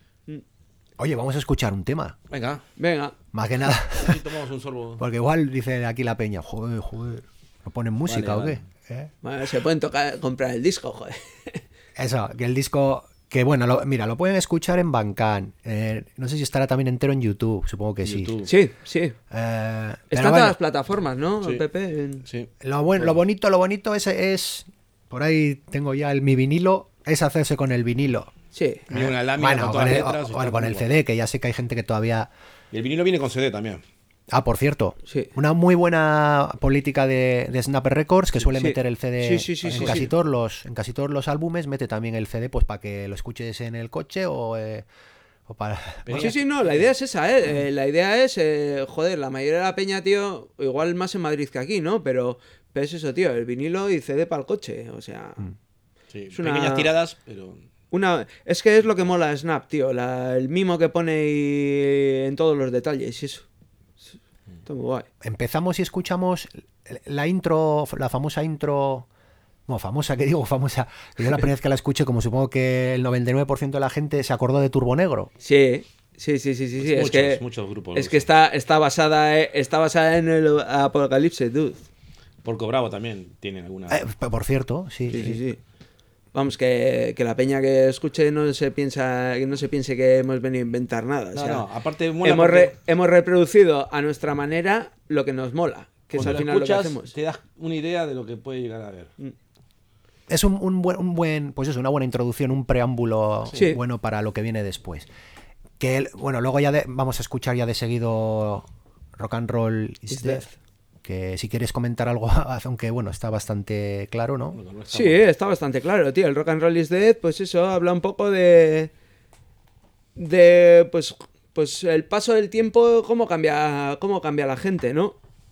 Oye, vamos a escuchar un tema. Venga, Venga. Más que nada. así tomamos un sorbo. Porque igual dice aquí la peña, joder, joder. ¿No ponen música Vale, o qué? ¿Eh? Bueno, se pueden tocar, comprar el disco, joder. Eso, que el disco... Que bueno, lo- mira, lo pueden escuchar en Bandcamp. Eh, no sé si estará también entero en YouTube, supongo que sí. YouTube. Sí, sí. Eh, Está pero en bueno, todas las plataformas, ¿no, Sí. Pepe? En- Sí. lo, buen- lo bonito, lo bonito es, es... Por ahí tengo ya el, mi vinilo, es hacerse con el vinilo. Sí. Viene una lámina Bueno, con con todas el, las letras. o- y o está con el muy C D, que ya sé que hay gente que todavía... Y el vinilo viene con C D también. Ah, por cierto, Sí. una muy buena política de, de Snapper Records que suele Sí. meter el C D Sí, sí, sí, en, sí, casi sí. Todos los, en casi todos los álbumes, mete también el C D pues para que lo escuches en el coche o, eh, o para... Venga. Sí, sí, no, la idea es esa, ¿eh? Eh, la idea es, eh, joder, la mayoría de la peña, tío, igual más en Madrid que aquí, ¿no? Pero, pero es eso, tío, el vinilo y C D para el coche, o sea... Sí. Es una- Pequeñas tiradas, pero. Una, es que es lo que mola Snap, tío, la- el mimo que pone y- en todos los detalles y eso. Está muy guay. Empezamos y escuchamos la intro, la famosa intro... Bueno, famosa, que digo famosa, que yo la primera vez que la escuché, como supongo que el noventa y nueve por ciento de la gente se acordó de Turbo Negro. Sí, sí, sí, sí, sí, sí. Muchos, es que, muchos grupos. es que está, está, basada, eh, está basada en el Apocalipsis, dude. Porco Bravo también tienen alguna. Eh, por cierto, sí. Sí, sí, sí. sí. Vamos, que, que la peña que escuche no se piensa, que no se piense que hemos venido a inventar nada. o No, sea, no, aparte mola hemos, porque- re- hemos reproducido a nuestra manera lo que nos mola. Que es Cuando al lo final escuchas, lo que hacemos. te das una idea de lo que puede llegar a ver. Es un, un buen, un buen, pues es una buena introducción, un preámbulo Sí. bueno para lo que viene después. Que el- bueno, luego ya de- vamos a escuchar ya de seguido Rock and Roll is Is Death. Death. Que si quieres comentar algo, aunque bueno, está bastante claro, ¿no? Bueno, no está Sí, mal. está bastante claro, tío. El Rock and Roll is Dead, pues eso, habla un poco de. De. Pues. Pues el paso del tiempo, cómo cambia. Cómo cambia la gente, ¿no?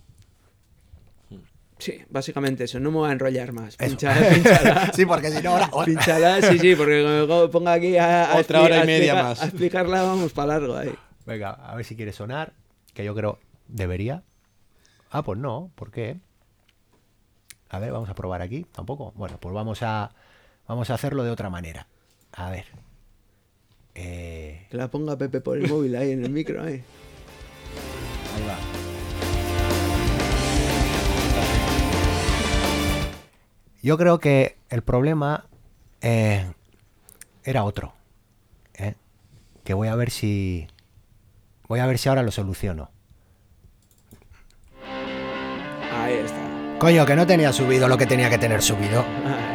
Sí, básicamente eso. No me voy a enrollar más. Eso. Pinchala, pinchala. Sí, porque si no ahora... Pinchala, sí, sí, porque como ponga aquí a, a Otra expli- hora y a media explicar- más. A explicarla, vamos para largo ahí. Venga, a ver si quiere sonar, que yo creo debería. Ah, pues no, ¿por qué? A ver, vamos a probar aquí, tampoco. Bueno, pues vamos a vamos a hacerlo de otra manera. A ver. Eh, Que la ponga Pepe por el móvil ahí en el micro, ahí. Ahí va. yo creo que el problema eh, era otro. ¿eh? Que voy a ver si voy a ver si ahora lo soluciono. Ahí está. Coño, que no tenía subido lo que tenía que tener subido. Ahí.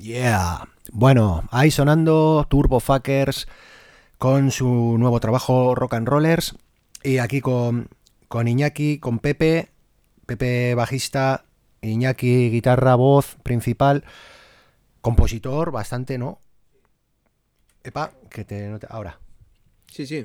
Yeah. Bueno, ahí sonando Turbofuckers con su nuevo trabajo Rock and Rollers. Y aquí con, con Iñaki, con Pepe, Pepe bajista, Iñaki guitarra, voz principal, compositor bastante, ¿no? Epa, que te note ahora. Sí, sí.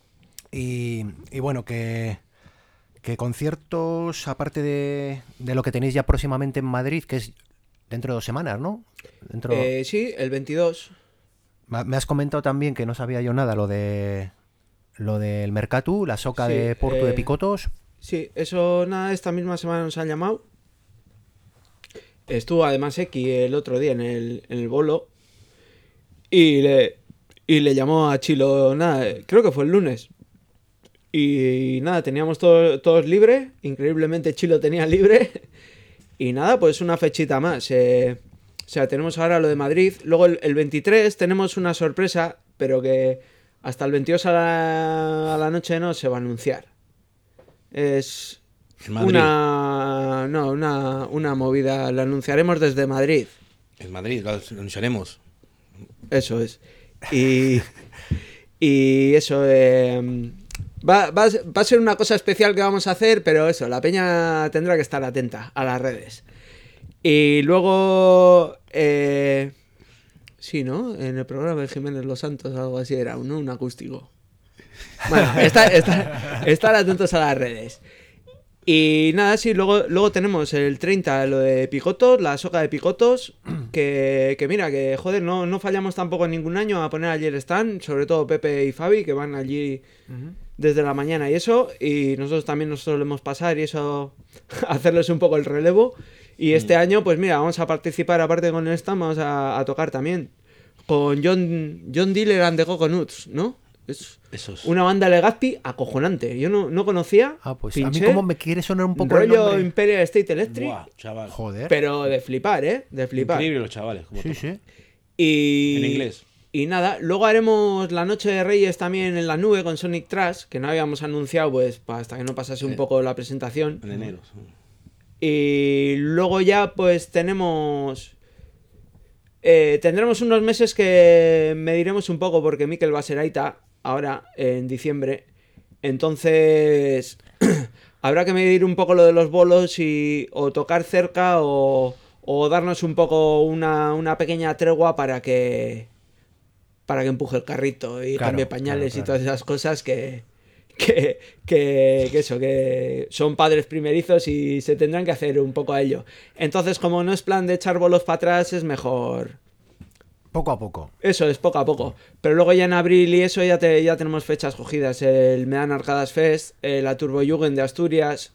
Y, y bueno, que, que conciertos, aparte de, de lo que tenéis ya próximamente en Madrid, que es dentro de dos semanas, ¿no? Dentro... Eh, sí, el veintidós. Me has comentado también que no sabía yo nada lo de lo del Mercatu, la soca Sí, de Porto eh, de Picotos. Sí, eso nada, esta misma semana nos han llamado. Estuvo además X el otro día en el, en el bolo y le, y le llamó a Chilo, nada, creo que fue el lunes. Y nada, teníamos todo, todos libre, increíblemente Chilo tenía libre. Y nada, pues una fechita más. Eh, o sea, tenemos ahora lo de Madrid. Luego el, el veintitrés tenemos una sorpresa, pero que hasta el veintidós a la, a la noche no se va a anunciar. Es En Madrid. una, no, una, una movida, la anunciaremos desde Madrid. En Madrid, lo anunciaremos. Eso es. Y, y eso, eh, va, va, va a ser una cosa especial que vamos a hacer, pero eso, la peña tendrá que estar atenta a las redes. Y luego, eh, sí, ¿no? En el programa de Jiménez Los Santos, algo así era, ¿no? Un acústico. Bueno, estar, estar, estar atentos a las redes. Y nada, sí, luego, luego tenemos el treinta, lo de Picotos, la soca de Picotos, que, que mira, que joder, no, no fallamos tampoco en ningún año a poner allí el stand, sobre todo Pepe y Fabi, que van allí uh-huh. desde la mañana y eso, y nosotros también nos solemos pasar y eso, hacerles un poco el relevo. Y este uh-huh. año, pues mira, vamos a participar, aparte con el stand, vamos a, a tocar también con John, John Dealer and the Coconuts, ¿no? Es Esos. Una banda Legazpi acojonante. Yo no, no conocía. Ah, pues pinché, a mí como me quiere sonar un poco rollo el nombre. Imperial State Electric. Buah, chaval. Joder. Pero de flipar, ¿eh? De flipar. Increíble los chavales. Como sí, tú. sí. Y... En inglés. Y nada, luego haremos la Noche de Reyes también en la nube con Sonic Trash, que no habíamos anunciado pues hasta que no pasase un Eh, poco la presentación. En enero. Y luego ya pues tenemos... Eh, tendremos unos meses que mediremos un poco porque Mikel va a ser Aita ahora en diciembre. Entonces habrá que medir un poco lo de los bolos y o tocar cerca o, o darnos un poco una, una pequeña tregua para que para que empuje el carrito y claro, cambie pañales claro, claro. y todas esas cosas que, que, que, que eso, que son padres primerizos y se tendrán que hacer un poco a ello. Entonces, como no es plan de echar bolos para atrás, es mejor... Poco a poco. Eso es, poco a poco. Pero luego ya en abril y eso ya, te, ya tenemos fechas cogidas. El Medan Arcadas Fest, eh, la Turbo Jugend de Asturias.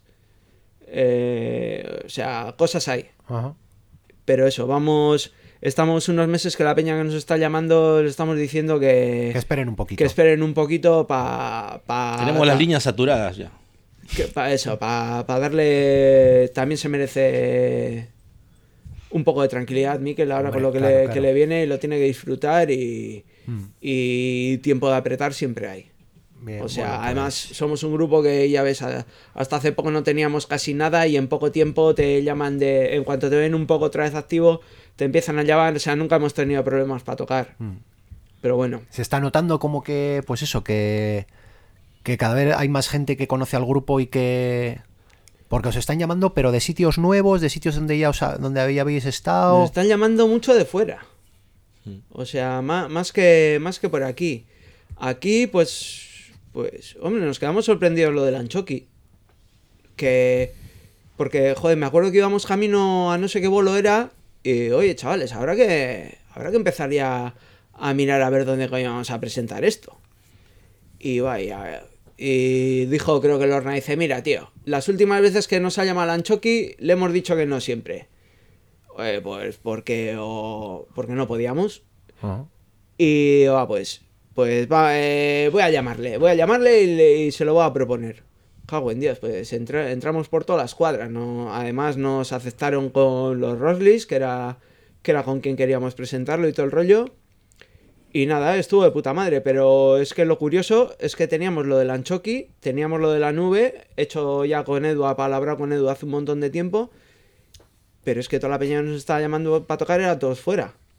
Eh, o sea, cosas hay. Ajá. Pero eso, vamos... Estamos unos meses que la peña que nos está llamando le estamos diciendo que... Que esperen un poquito. Que esperen un poquito para... Pa, Tenemos las líneas saturadas ya. Para eso, para pa darle... También se merece... un poco de tranquilidad, Mikel, ahora Hombre, con lo que, claro, le, claro. que le viene, lo tiene que disfrutar y, Mm. y tiempo de apretar siempre hay. Bien, O sea, bueno, pues, además somos un grupo que ya ves, a- hasta hace poco no teníamos casi nada y en poco tiempo te llaman de... En cuanto te ven un poco otra vez activo, te empiezan a llamar, o sea, nunca hemos tenido problemas para tocar. mm. Pero bueno, Se está notando como que, pues eso, que, que cada vez hay más gente que conoce al grupo y que... Porque os están llamando, pero de sitios nuevos, de sitios donde ya os ha- donde había- habéis estado... nos están llamando mucho de fuera. Mm. O sea, más, más, que, más que por aquí. Aquí, pues... Pues, hombre, nos quedamos sorprendidos lo del Anchoqui. Que... Porque, joder, me acuerdo que íbamos camino a no sé qué bolo era. Y, oye, chavales, habrá que... Habrá que empezar ya a mirar a ver dónde coño vamos a presentar esto. Y vaya... Y dijo, creo que Lorna, dice, mira, tío, las últimas veces que nos ha llamado el Anchoqui, le hemos dicho que no siempre. Eh, pues porque... O, porque no podíamos. Ajá. Y va, pues... Pues va, eh, voy a llamarle, voy a llamarle y, le- y se lo voy a proponer. Cago en Dios, pues entra- entramos por todas las cuadras, ¿no? Además nos aceptaron con los Rosleys, que era, que era con quien queríamos presentarlo y todo el rollo. Y nada, estuvo de puta madre, pero es que lo curioso es que teníamos lo del Anchoqui, teníamos lo de la nube, hecho ya con Edu, apalabrado con Edu hace un montón de tiempo, pero es que toda la peña que nos estaba llamando para tocar era todos fuera.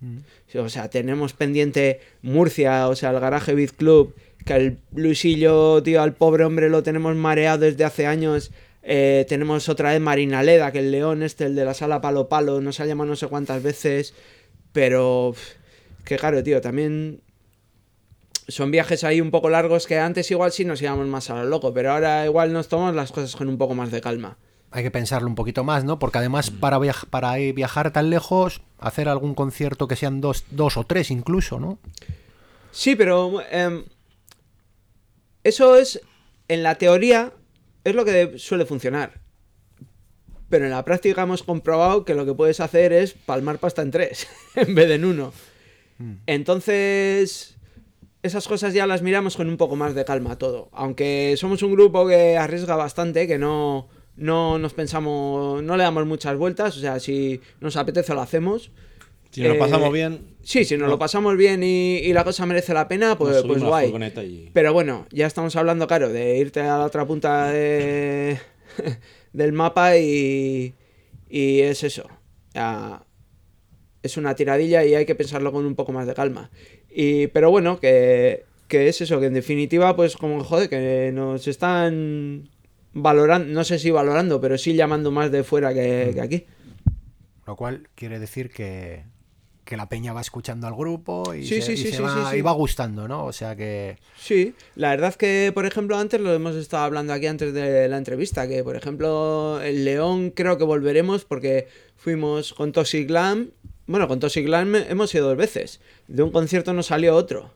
Mm. O sea, tenemos pendiente Murcia, o sea, el Garaje Beat Club, que el Luisillo, tío, al pobre hombre lo tenemos mareado desde hace años. Eh, tenemos otra vez Marinaleda, que el León este, el de la sala Palo Palo, nos ha llamado no sé cuántas veces, pero que claro, tío, también son viajes ahí un poco largos que antes igual sí nos íbamos más a lo loco, pero ahora igual nos tomamos las cosas con un poco más de calma. Hay que pensarlo un poquito más, ¿no? Porque además para, viaj- para ir- viajar tan lejos, hacer algún concierto que sean dos, dos o tres incluso, ¿no? Sí, pero eh, eso es, en la teoría, es lo que suele funcionar. Pero en la práctica hemos comprobado que lo que puedes hacer es palmar pasta en tres, en vez de en uno. Mm. Entonces, esas cosas ya las miramos con un poco más de calma todo. Aunque somos un grupo que arriesga bastante, que no, no nos pensamos, no le damos muchas vueltas. O sea, si nos apetece lo hacemos. Si nos eh, lo pasamos bien. Sí, si nos no. lo pasamos bien y, y la cosa merece la pena, pues, pues guay. Y... Pero bueno, ya estamos hablando, claro, de irte a la otra punta de... del mapa y, y es eso. Ya, es una tiradilla y hay que pensarlo con un poco más de calma. Y, pero bueno, que, que es eso, que en definitiva, pues como joder, que nos están valorando, no sé si valorando, pero sí llamando más de fuera que, que aquí. Lo cual quiere decir que, que la peña va escuchando al grupo y sí, se, sí, y sí, se sí, va, sí, sí. y va gustando, ¿no? O sea que... Sí, la verdad es que, por ejemplo, antes lo hemos estado hablando aquí antes de la entrevista, que, por ejemplo, el León creo que volveremos porque fuimos con Toxic Glam. Bueno, con Toxic Glam hemos ido dos veces. De un concierto nos salió otro.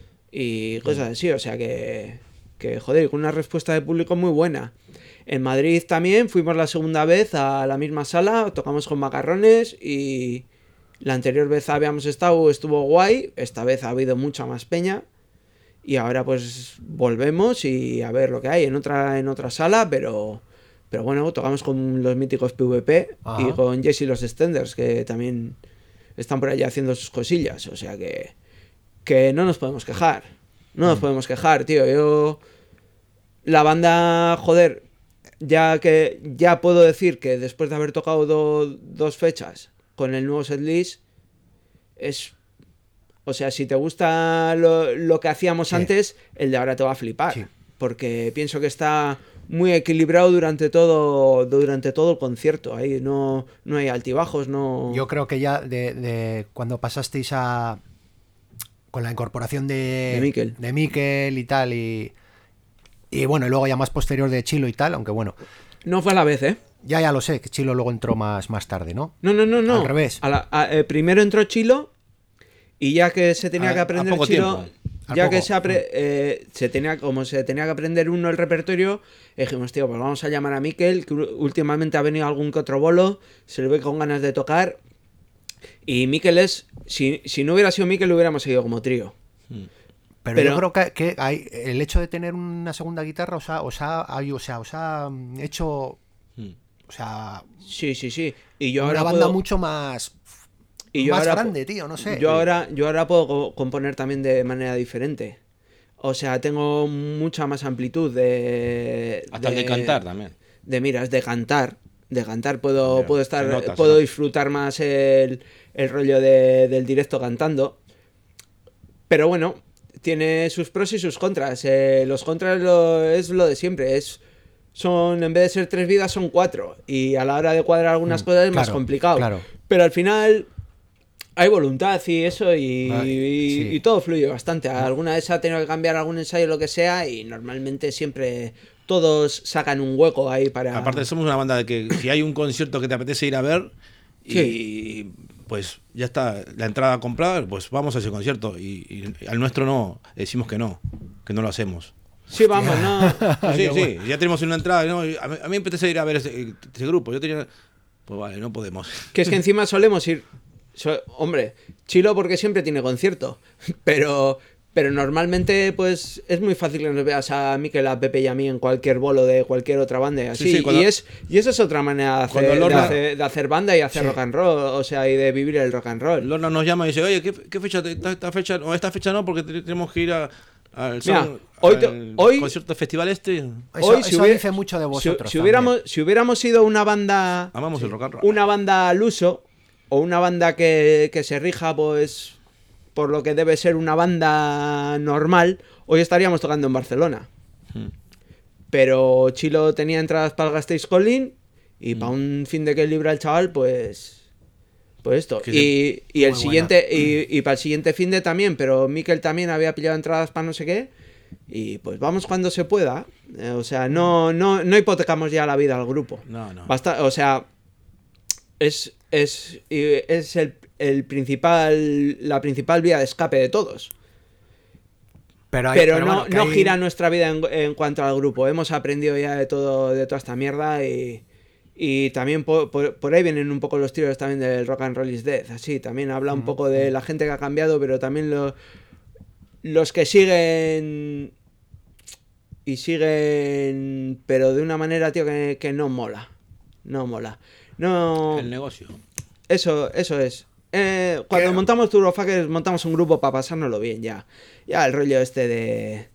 Y cosas así, o sea que, que joder, con una respuesta de público muy buena. En Madrid también fuimos la segunda vez a la misma sala, tocamos con Macarrones y la anterior vez habíamos estado, estuvo guay, esta vez ha habido mucha más peña y ahora pues volvemos y a ver lo que hay en otra, en otra sala, pero, pero bueno, tocamos con los míticos P V P. Ajá. Y con Jesse y los Extenders, que también están por allí haciendo sus cosillas, o sea que, que no nos podemos quejar, no nos mm. podemos quejar, tío, yo... La banda, joder... Ya que ya puedo decir que después de haber tocado do, dos fechas con el nuevo setlist, es... O sea, si te gusta lo, lo que hacíamos sí. antes, el de ahora te va a flipar. Sí. Porque pienso que está muy equilibrado durante todo durante todo el concierto. Ahí no, no hay altibajos, no... Yo creo que ya de, de cuando pasasteis a... con la incorporación de... De Miquel. De Miquel y tal, y... Y bueno, y luego ya más posterior de Chilo y tal, aunque bueno... No fue a la vez, ¿eh? Ya, ya lo sé, que Chilo luego entró más, más tarde, ¿no? No, no, no, no. Al revés. A la, a, eh, primero entró Chilo y ya que se tenía a, que aprender a poco Chilo... Tiempo. Ya que se, apre, eh, se tenía, como se tenía que aprender uno el repertorio, dijimos, tío, pues vamos a llamar a Miquel, que últimamente ha venido algún que otro bolo, se le ve con ganas de tocar. Y Miquel es... Si, si no hubiera sido Miquel, lo hubiéramos seguido como trío. Hmm. Pero, Pero yo creo que, que hay, el hecho de tener una segunda guitarra os ha, os ha, o sea, os ha hecho, o sea, sí, sí, sí. Y yo una ahora banda puedo... mucho más, y yo más ahora grande, tío, no sé. Yo ahora, yo ahora puedo componer también de manera diferente. O sea, tengo mucha más amplitud de... Hasta de, el de cantar también. De miras, de cantar. De cantar puedo, Mira, puedo estar, se nota, puedo se disfrutar más el, el rollo de, del directo cantando. Pero bueno, tiene sus pros y sus contras. Eh, los contras lo, es lo de siempre. Es, son, en vez de ser tres vidas, son cuatro. Y a la hora de cuadrar algunas mm, cosas es claro, más complicado. Claro. Pero al final hay voluntad y eso, y, Ay, y, sí. y todo fluye bastante. Alguna vez ha tenido que cambiar algún ensayo o lo que sea, y normalmente siempre todos sacan un hueco ahí para... Aparte, somos una banda de que si hay un concierto que te apetece ir a ver, sí. y pues ya está la entrada comprada, pues vamos a ese concierto. Y, y al nuestro no, decimos que no, que no lo hacemos. Sí, vamos, no. Sí, sí, ya tenemos una entrada. No, a, mí, a mí me apetece ir a ver ese, ese grupo. Yo tenía... Pues vale, no podemos. Que es que encima solemos ir... So, hombre, Chilo porque siempre tiene concierto, pero... Pero normalmente, pues, es muy fácil que nos veas a Miquel, a Pepe y a mí en cualquier bolo de cualquier otra banda y así. Sí, sí, cuando, y, es, y esa es otra manera de hacer, Lorna, de hacer, de hacer banda y hacer sí. rock and roll, o sea, y de vivir el rock and roll. Lorna nos llama y dice, oye, ¿qué, qué fecha? Esta, esta fecha, o esta fecha no, porque tenemos que ir a, al, Mira, son, hoy, al hoy, concierto festival este. Eso, hoy eso si hubiera, dice mucho de vosotros. Si, si, hubiéramos, si hubiéramos sido una banda... Amamos el rock and roll. Una banda al uso... o una banda que, que se rija pues por lo que debe ser una banda normal, hoy estaríamos tocando en Barcelona. Hmm. Pero Chilo tenía entradas para el Gasteiz Colín y hmm. para un fin de que libra el chaval, pues pues esto. Y, y el siguiente y, y para el siguiente fin de también, pero Mikel también había pillado entradas para no sé qué. Y pues vamos cuando se pueda. Eh, o sea, no, no, no hipotecamos ya la vida al grupo. No, no. Basta, o sea, es, es, es el, el principal, la principal vía de escape de todos. Pero, hay, pero, pero no, bueno, no hay... gira nuestra vida en, en cuanto al grupo. Hemos aprendido ya de todo, de toda esta mierda y, y también por, por, por ahí vienen un poco los tiros también del Rock and Roll is Dead. Así, también habla un poco de la gente que ha cambiado, pero también lo... Los que siguen y siguen, pero de una manera, tío, que, que no mola. No mola. No. El negocio. Eso, eso es. Eh, cuando ¿Qué? montamos Turbofuckers, montamos un grupo para pasárnoslo bien ya. Ya el rollo este de.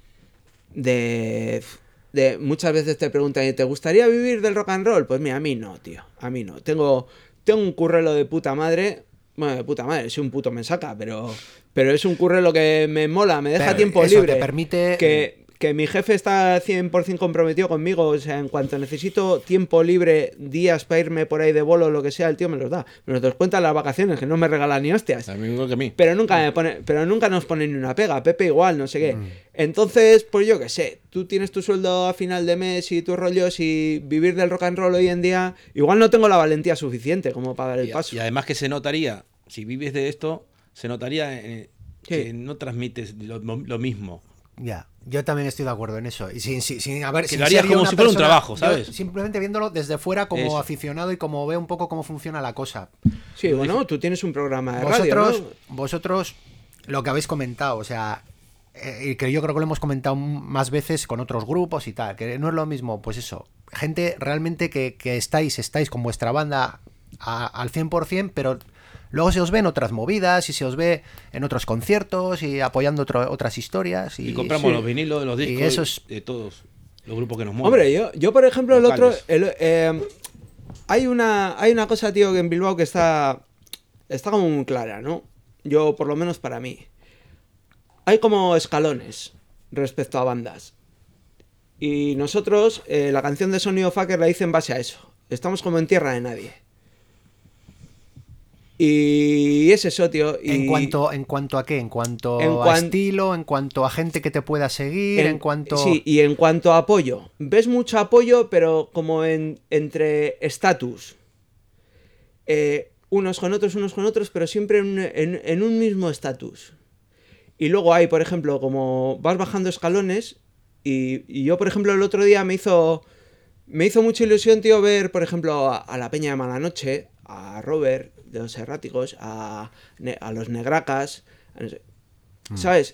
De. de muchas veces te preguntan, ¿te gustaría vivir del rock and roll? Pues mira, a mí no, tío. A mí no. Tengo, tengo un currelo de puta madre. Bueno, de puta madre, soy un puto mensaca, pero. Pero es un currelo que me mola, me deja pero tiempo eso libre. Te permite... Que, que mi jefe está cien por ciento comprometido conmigo. O sea, en cuanto necesito tiempo libre, días para irme por ahí de bolo o lo que sea, el tío me los da. Me los descuenta las vacaciones, que no me regala ni hostias. También igual que a mí. Pero nunca, me pone, pero nunca nos pone ni una pega. Pepe igual, no sé qué. Mm. Entonces, pues yo qué sé. Tú tienes tu sueldo a final de mes y tus rollos y vivir del rock and roll hoy en día... Igual no tengo la valentía suficiente como para dar el y, paso. Y además que se notaría, si vives de esto, se notaría... Eh, que sí. no transmites lo, lo mismo. Ya, yo también estoy de acuerdo en eso. Y sin, sin, sin a ver, que lo harías como si fuera un trabajo, ¿sabes? Simplemente viéndolo desde fuera como eso. aficionado y como veo un poco cómo funciona la cosa. Sí, bueno, tú tienes un programa de vosotros, radio, ¿no? Vosotros, lo que habéis comentado, o sea, y eh, que yo creo que lo hemos comentado más veces con otros grupos y tal, que no es lo mismo, pues eso, gente realmente que, que estáis, estáis con vuestra banda a, al cien por ciento, pero... Luego se os ve en otras movidas y se os ve en otros conciertos y apoyando otro, otras historias. Y, y compramos sí. los vinilos, los discos, y eso es... de todos los grupos que nos mueven. Hombre, yo, yo por ejemplo, locales. el otro... El, eh, hay, una, hay una cosa, tío, que en Bilbao que está, está como muy clara, ¿no? Yo, por lo menos para mí. Hay como escalones respecto a bandas. Y nosotros, eh, la canción de Sonido Fucker la hice en base a eso. Estamos como en tierra de nadie. Y es eso, tío. Y ¿En cuanto, ¿En cuanto a qué? ¿En cuanto en a cuan... estilo? ¿En cuanto a gente que te pueda seguir? En, ¿En cuanto...? Sí, y en cuanto a apoyo. Ves mucho apoyo, pero como en entre estatus. Eh, unos con otros, unos con otros, pero siempre en, en, en un mismo estatus. Y luego hay, por ejemplo, como vas bajando escalones. Y, y yo, por ejemplo, el otro día me hizo... Me hizo mucha ilusión, tío, ver, por ejemplo, a, a la Peña de Malanoche, a Robert... de los erráticos, a, a los negracas, a no sé, ¿sabes?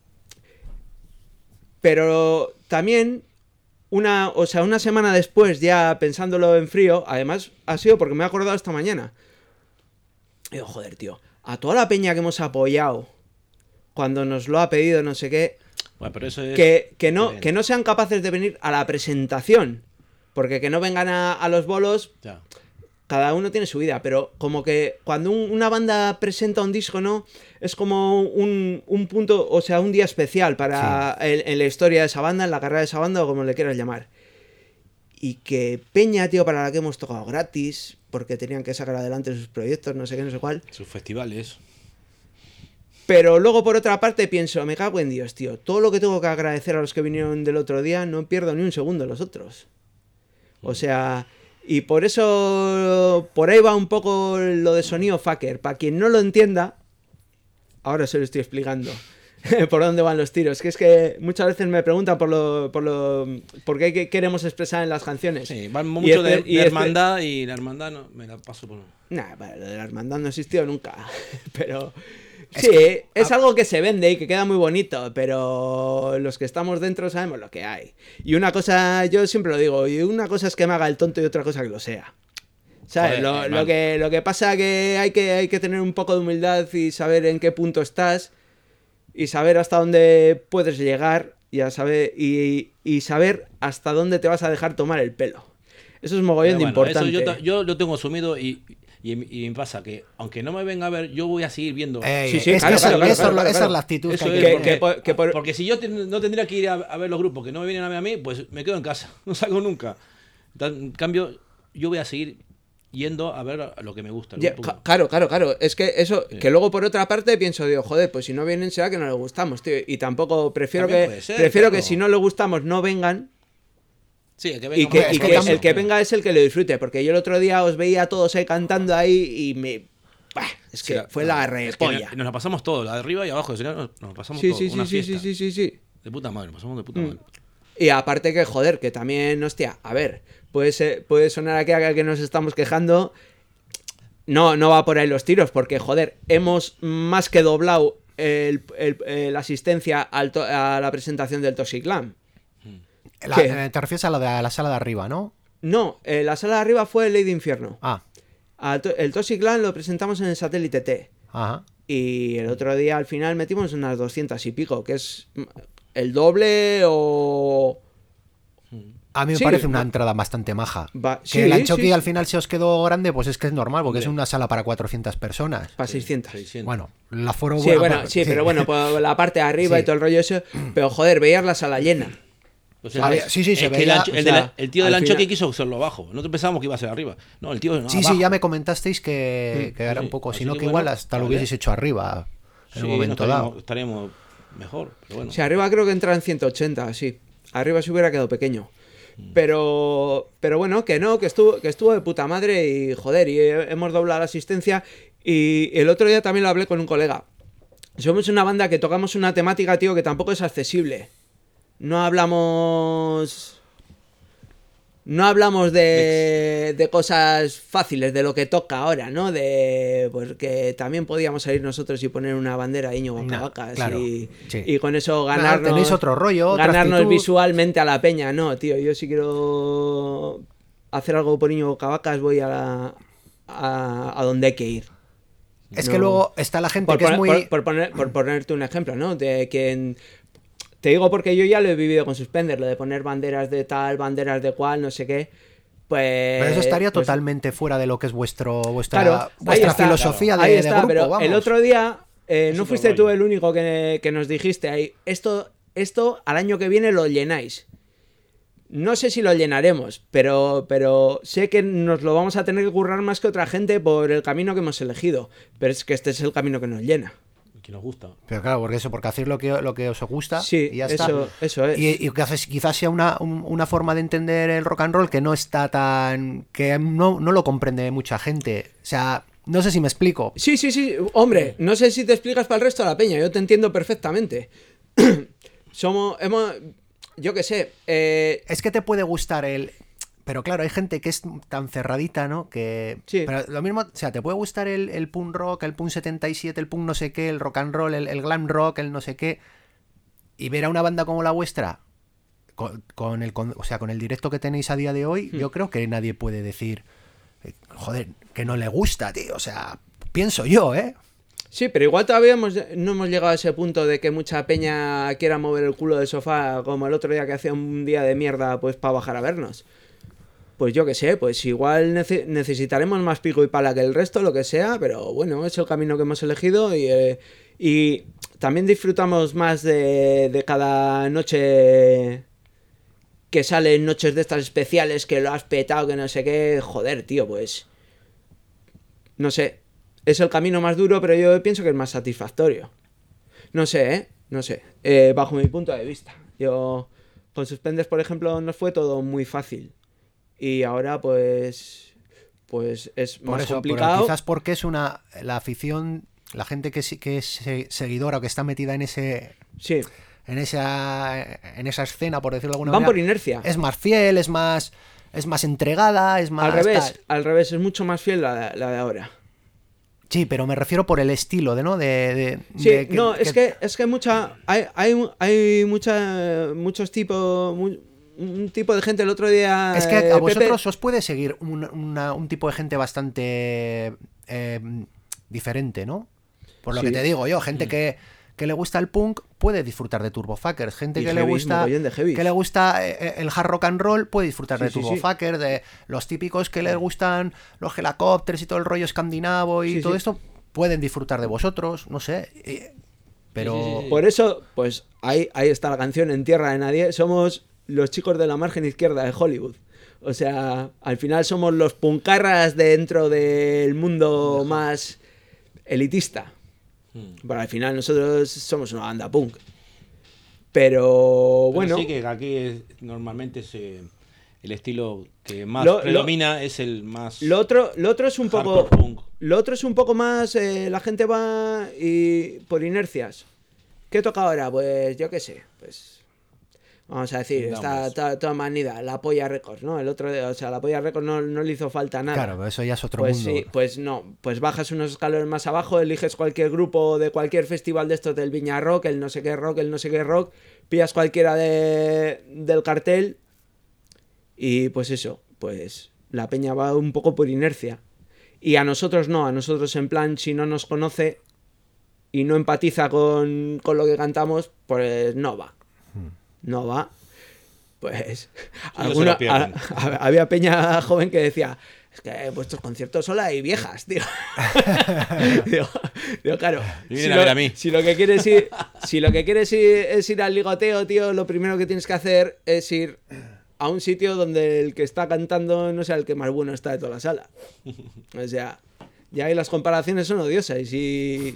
Pero también, una, o sea, una semana después, ya pensándolo en frío, además ha sido porque me he acordado esta mañana. Y digo, joder, tío, a toda la peña que hemos apoyado, cuando nos lo ha pedido, no sé qué, bueno, pero eso es que, que, no, que no sean capaces de venir a la presentación, porque que no vengan a, a los bolos... Ya. Cada uno tiene su vida, pero como que cuando un, una banda presenta un disco, ¿no? Es como un, un punto, o sea, un día especial para sí. en, en la historia de esa banda, en la carrera de esa banda o como le quieras llamar. Y que peña, tío, para la que hemos tocado gratis, porque tenían que sacar adelante sus proyectos, no sé qué, no sé cuál. Sus festivales. Pero luego, por otra parte, pienso, me cago en Dios, tío. Todo lo que tengo que agradecer a los que vinieron del otro día, no pierdo ni un segundo los otros. O sea... Y por eso, por ahí va un poco lo de Sonido Fucker. Para quien no lo entienda, ahora se lo estoy explicando por dónde van los tiros. Que es que muchas veces me preguntan por lo, por lo, por qué queremos expresar en las canciones. Sí, van mucho este, de, de y hermandad este... y la hermandad no, me la paso por... Nah, bueno, lo de la hermandad no existió nunca, pero... Sí, es, que, es algo que se vende y que queda muy bonito, pero los que estamos dentro sabemos lo que hay. Y una cosa, yo siempre lo digo, y una cosa es que me haga el tonto y otra cosa que lo sea. ¿Sabes? Joder, lo, lo, que, lo que pasa que hay, que hay que tener un poco de humildad y saber en qué punto estás y saber hasta dónde puedes llegar y, a saber, y, y saber hasta dónde te vas a dejar tomar el pelo. Eso es mogollón de bueno, importante. Eso yo, yo lo tengo asumido y... Y, y me pasa que, aunque no me venga a ver, yo voy a seguir viendo. Eh, Sí, sí, es claro, que claro, eso- claro, eso- claro, esa claro. es la actitud Eso que hay es, que porque, que por- que por- porque si yo ten- no tendría que ir a, a ver los grupos que no me vienen a ver a mí, pues me quedo en casa, no salgo nunca. En cambio, yo voy a seguir yendo a ver lo que me gusta. el Ya, grupo. ja- claro, claro, claro. Es que eso, Sí. que luego por otra parte pienso, digo, joder, pues si no vienen será que no les gustamos, tío. Y tampoco prefiero También que puede ser, prefiero que claro. si no les gustamos no vengan. Sí, el que Y venga que, más, y es que que el tampoco- que venga es el que lo disfrute. Porque yo el otro día os veía a todos ahí cantando ahí y me. Bah, es que Sí, fue no, la es que repolla. nos, nos la pasamos todo, la de arriba y abajo, nos, nos la pasamos Sí, todo. sí, sí, una sí, sí, fiesta. sí, sí, sí. De puta madre, nos pasamos de puta Mm. madre. Y aparte que, joder, que también, hostia, a ver, puede, ser- puede sonar aquí a que nos estamos quejando. No, no va por ahí los tiros, porque, joder, hemos más que doblado el, el- eh, la asistencia al to- a la presentación del Toxic Glam. La- ¿Qué? eh, te refieres a la de a la sala de arriba, ¿no? No, eh, la sala de arriba fue Lady Infierno. Ah, Al to- el Toxic Glam lo presentamos en el Satélite T. ajá. Y el otro día al final metimos unas doscientas y pico, que es mm, el doble o... A mí me Sí, parece una va- entrada bastante maja. va- que sí, el Anchoqui sí, al sí. final se os quedó grande, pues es que es normal, porque Hombre. es una sala para cuatrocientas personas. Para seiscientas. seiscientos. Bueno, la foro... Sí, bueno, sí, pero bueno, por la parte de arriba Sí. y todo el rollo ese. Pero joder, veías la sala llena. Pues A el- ver, sí, sí, se es que el, veía, ancho- o el sea, de la- el tío del al Anchoqui final- quiso hacerlo abajo. Nosotros pensábamos que iba a ser arriba. No, el tío no, Sí, abajo. sí, ya me comentasteis que, Mm. que era Sí, un poco... así Si no, que que bueno, igual hasta lo vale. hubieseis hecho arriba en Sí, un no momento estaríamos, dado. estaríamos mejor. Pero bueno. O sea, arriba creo que entra en ciento ochenta, sí. Arriba se hubiera quedado pequeño. Pero, pero bueno, que no, que estuvo, que estuvo de puta madre y joder, y he- hemos doblado la asistencia. Y el otro día también lo hablé con un colega. Somos una banda que tocamos una temática, tío, que tampoco es accesible. No hablamos... No hablamos de, de cosas fáciles, de lo que toca ahora, ¿no? De porque también podíamos salir nosotros y poner una bandera de Íñigo No, Vacavacas claro, y, sí. y con eso Claro, ganarnos, tenéis otro rollo, otra ganarnos actitud. visualmente a la peña. No, tío, yo si quiero hacer algo por Íñigo Vacavacas voy a, la- a, a donde hay que ir. Es No. que luego está la gente Por, que es poner- muy... por- por poner- por ponerte un ejemplo, ¿no? De quien... Te digo porque yo ya lo he vivido con Suspender, lo de poner banderas de tal, banderas de cual, no sé qué. Pues... Pero eso estaría pues, totalmente fuera de lo que es vuestro vuestra, Claro, ahí vuestra está, filosofía de, ahí de está, grupo, pero vamos. el otro día eh, Es no otro fuiste tú rollo. el único que, que nos dijiste ahí, esto, esto al año que viene lo llenáis. No sé si lo llenaremos, pero, pero sé que nos lo vamos a tener que currar más que otra gente por el camino que hemos elegido. Pero es que este es el camino que nos llena. Que nos gusta. Pero claro, porque eso, porque hacéis lo que, lo que os gusta Sí, y ya eso, está. eso es. Y, y quizás, quizás sea una, un- una forma de entender el rock and roll que no está tan... que no, no lo comprende mucha gente. O sea, no sé si me explico. Sí, sí, sí. Hombre, no sé si te explicas para el resto de la peña. Yo te entiendo perfectamente. Somos, hemos, yo qué sé. Eh, Es que te puede gustar el... Pero claro, hay gente que es tan cerradita, ¿no? Que... Sí. Pero lo mismo, o sea, te puede gustar el, el punk rock, el punk setenta y siete, el punk no sé qué, el rock and roll, el, el glam rock, el no sé qué. Y ver a una banda como la vuestra, con, con el, con- o sea, con el directo que tenéis a día de hoy, Hmm. yo creo que nadie puede decir, eh, joder, que no le gusta, tío. O sea, pienso yo, ¿eh? sí, pero igual todavía hemos- no hemos llegado a ese punto de que mucha peña quiera mover el culo del sofá como el otro día que hacía un día de mierda pues para bajar a vernos. Pues yo qué sé, pues igual nece- necesitaremos más pico y pala que el resto, lo que sea, pero bueno, es el camino que hemos elegido y, eh, y también disfrutamos más de, de cada noche que salen, noches de estas especiales que lo has petado, que no sé qué, joder, tío, pues... No sé, es el camino más duro, pero yo pienso que es más satisfactorio. No sé, ¿eh? No sé, eh, bajo mi punto de vista. Yo, con Suspenders, por ejemplo, nos fue todo muy fácil. Y ahora, pues, pues es Por más eso, pero complicado. quizás porque es una... La afición, la gente que, sí- que es se- seguidora o que está metida en ese... Sí, En esa, en esa escena, por decirlo de alguna van manera. por inercia. Es más fiel, es más, es más entregada, es más... Al revés, tal. al revés, es mucho más fiel la, la de ahora. Sí, pero me refiero por el estilo, de, ¿no? De, de- Sí, de no, es que es que mucha hay hay, hay mucha muchos tipos mu- un tipo de gente el otro día Es que eh, a Pepe- vosotros os puede seguir un, una- un tipo de gente bastante eh, diferente, ¿no? Por lo Sí. que te digo yo, gente que, que le gusta el punk puede disfrutar de Turbofuckers, gente Y que le heavies, gusta mogollón de heavies. que le gusta eh, el hard rock and roll puede disfrutar Sí, de sí, sí. Turbofuckers, de los típicos que les gustan los helicópteros y todo el rollo escandinavo y Sí, todo sí. esto pueden disfrutar de vosotros, no sé, eh, pero Sí, sí, sí. Por eso, pues ahí, ahí está la canción En Tierra de Nadie. Somos los chicos de la margen izquierda de Hollywood. O sea, al final somos los puncarras dentro del mundo más elitista. Mm. Bueno, al final nosotros somos una banda punk. Pero Pero bueno, sí que aquí es- normalmente es, eh, el estilo que más Lo- lo- predomina es el más lo otro, lo otro es un poco... hardcore punk. Lo otro es un poco más, eh, la gente va y por inercias. ¿Qué toca ahora? Pues yo qué sé, pues vamos a decir, Damos. está toda, toda manida, la Polla Records, ¿no? El otro, de- o sea, la Polla Records no, no le hizo falta nada. claro, eso ya es otro Pues mundo. sí, pues no, pues bajas unos escalones más abajo, eliges cualquier grupo de cualquier festival de estos del Viña Rock, el no sé qué rock, el no sé qué rock, pillas cualquiera de, del cartel y pues eso, pues la peña va un poco por inercia. Y a nosotros no, a nosotros en plan, si no nos conoce y no empatiza con, con lo que cantamos, pues no va. No va. Pues no alguna- se lo pierden. a- a- había peña joven que decía, es que vuestros conciertos solo hay viejas, tío. digo, digo, claro. Y Si vienen a lo, ver a mí. si lo que quieres ir, si lo que quieres ir, es ir al ligoteo, tío, lo primero que tienes que hacer es ir a un sitio donde el que está cantando no sea el que más bueno está de toda la sala. O sea, ya ahí las comparaciones son odiosas y si...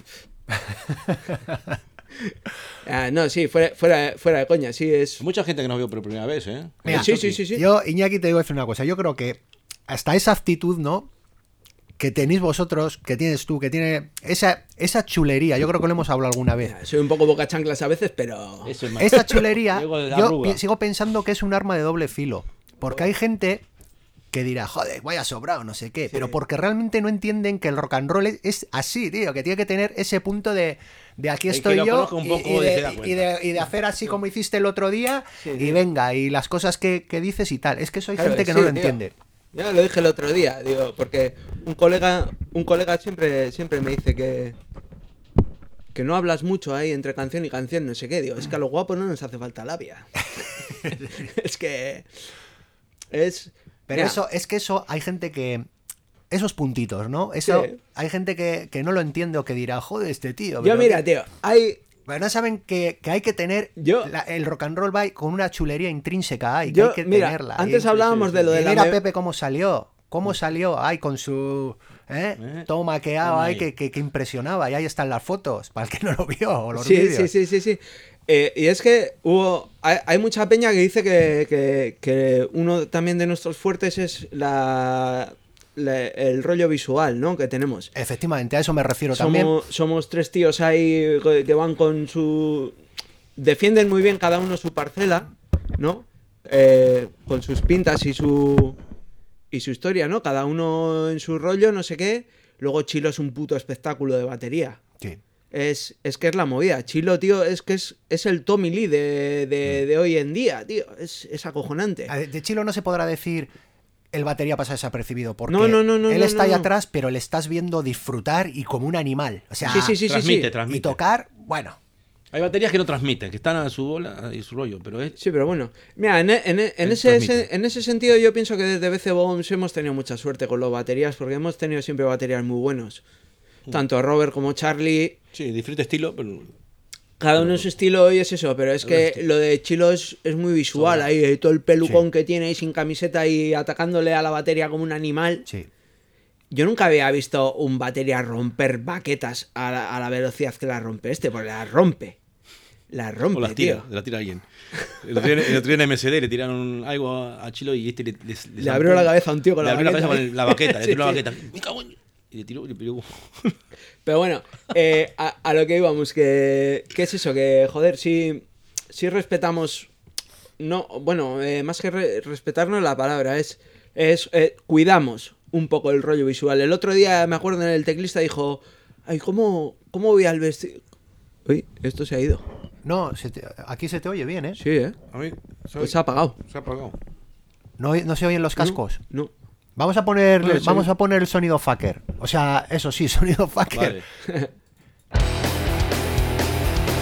Ah, no, sí, fuera, fuera, fuera de coña, sí es... Hay mucha gente que nos vio por primera vez, ¿eh? Mira, sí, sí, sí, sí. Yo, Iñaki, te digo una cosa. Yo creo que hasta esa actitud, ¿no? Que tenéis vosotros, que tienes tú, que tiene esa, esa chulería. Yo creo que lo hemos hablado alguna vez. Soy un poco boca chanclas a veces, pero... Eso es más- Esa chulería, Luego de la yo arruga. pi- sigo pensando que es un arma de doble filo. Porque hay gente que dirá, joder, vaya sobrado, no sé qué. Pero porque realmente no entienden que el rock and roll es, es así, tío. Que tiene que tener ese punto de, de aquí El que estoy lo yo. conozca un Y, poco y y se de, da y cuenta. de- y de hacer así como hiciste el otro día. Sí, y sí. venga, y las cosas que, que dices y tal. Es que eso hay Claro, gente que sí, no lo tío. entiende. Ya lo dije el otro día, digo, porque un colega, un colega siempre, siempre me dice que que no hablas mucho ahí entre canción y canción, no sé qué. Digo, es que a los guapos no nos hace falta labia. Es que es. Pero Mira, eso, es que eso hay gente que. Esos puntitos, ¿no? Eso Sí. hay gente que, que no lo entiende o que dirá, joder, este tío. yo pero mira, que- tío, hay Pero no saben que, que hay que tener. Yo- la- el rock and roll va con una chulería intrínseca ahí, que yo hay que mira, tenerla. antes Y- hablábamos de lo y de la mira me- Pepe cómo salió. ¿Cómo salió? Ay, con su. ¿eh? ¿Eh? Todo maqueado Toma ahí, ahí. que, que, que impresionaba. Y ahí están las fotos, para el que no lo vio, o los Sí, vídeos. sí, sí, sí, sí. Eh, y es que hubo. Hay, hay mucha peña que dice que, que- que uno también de nuestros fuertes es la, la- el rollo visual, ¿no? Que tenemos. Efectivamente, a eso me refiero también. Somos, somos tres tíos ahí que que van con su. Defienden muy bien cada uno su parcela, ¿no? Eh, con sus pintas y su. Y su historia, ¿no? Cada uno en su rollo, no sé qué. Luego Chilo es un puto espectáculo de batería. Sí. Es, es que es la movida. Chilo, tío, es que es, es el Tommy Lee de, de, de hoy en día, tío. Es, es acojonante. A- De Chilo no se podrá decir el batería pasa desapercibido, porque No, no, no, no, él no, está ahí no. atrás, pero le estás viendo disfrutar y como un animal. O sea, Sí, sí, sí, sí, transmite, sí. transmite. y tocar, bueno. Hay baterías que no transmiten, que están a su bola y su rollo, pero es... Sí, pero bueno. Mira, en, en- en Él ese, transmite. ese- en ese sentido yo pienso que desde B C Bombs hemos tenido mucha suerte con las baterías, porque hemos tenido siempre baterías muy buenos. Tanto Robert como Charlie, Sí, diferente estilo, pero... cada uno en su estilo y es eso, pero es que lo de Chilo es, es muy visual, ahí eh, todo el pelucón Sí. que tiene ahí sin camiseta y atacándole a la batería como un animal. Sí. Yo nunca había visto un batería romper baquetas a la, a la velocidad que la rompe este, porque la rompe. La rompe, O las tira, tío. las tira alguien. El otro día, el otro día en M S D le tiraron algo a, a Chilo y este le... Le, Le abrió la cabeza a un tío con le la abrió la baqueta. cabeza con la baqueta, le Sí, tiró la sí. baqueta. ¡Me cago en-! Y le tiró, y le pegó. Pero bueno, eh, a, a lo que íbamos, que, que es eso, que joder, si, si respetamos, no, bueno, eh, más que re- respetarnos la palabra, es, es eh, cuidamos un poco el rollo visual. El otro día me acuerdo en el teclista dijo, ay, ¿cómo, cómo voy al vestir? Uy, esto se ha ido. No, se te- aquí se te oye bien, ¿eh? Sí, ¿eh? A mí, Pues se ha apagado. se ha apagado. No, no se oyen los cascos. No. Vamos a poner, No, el vamos sonido- a poner el sonido fucker. O sea, eso sí, sonido fucker. Vale.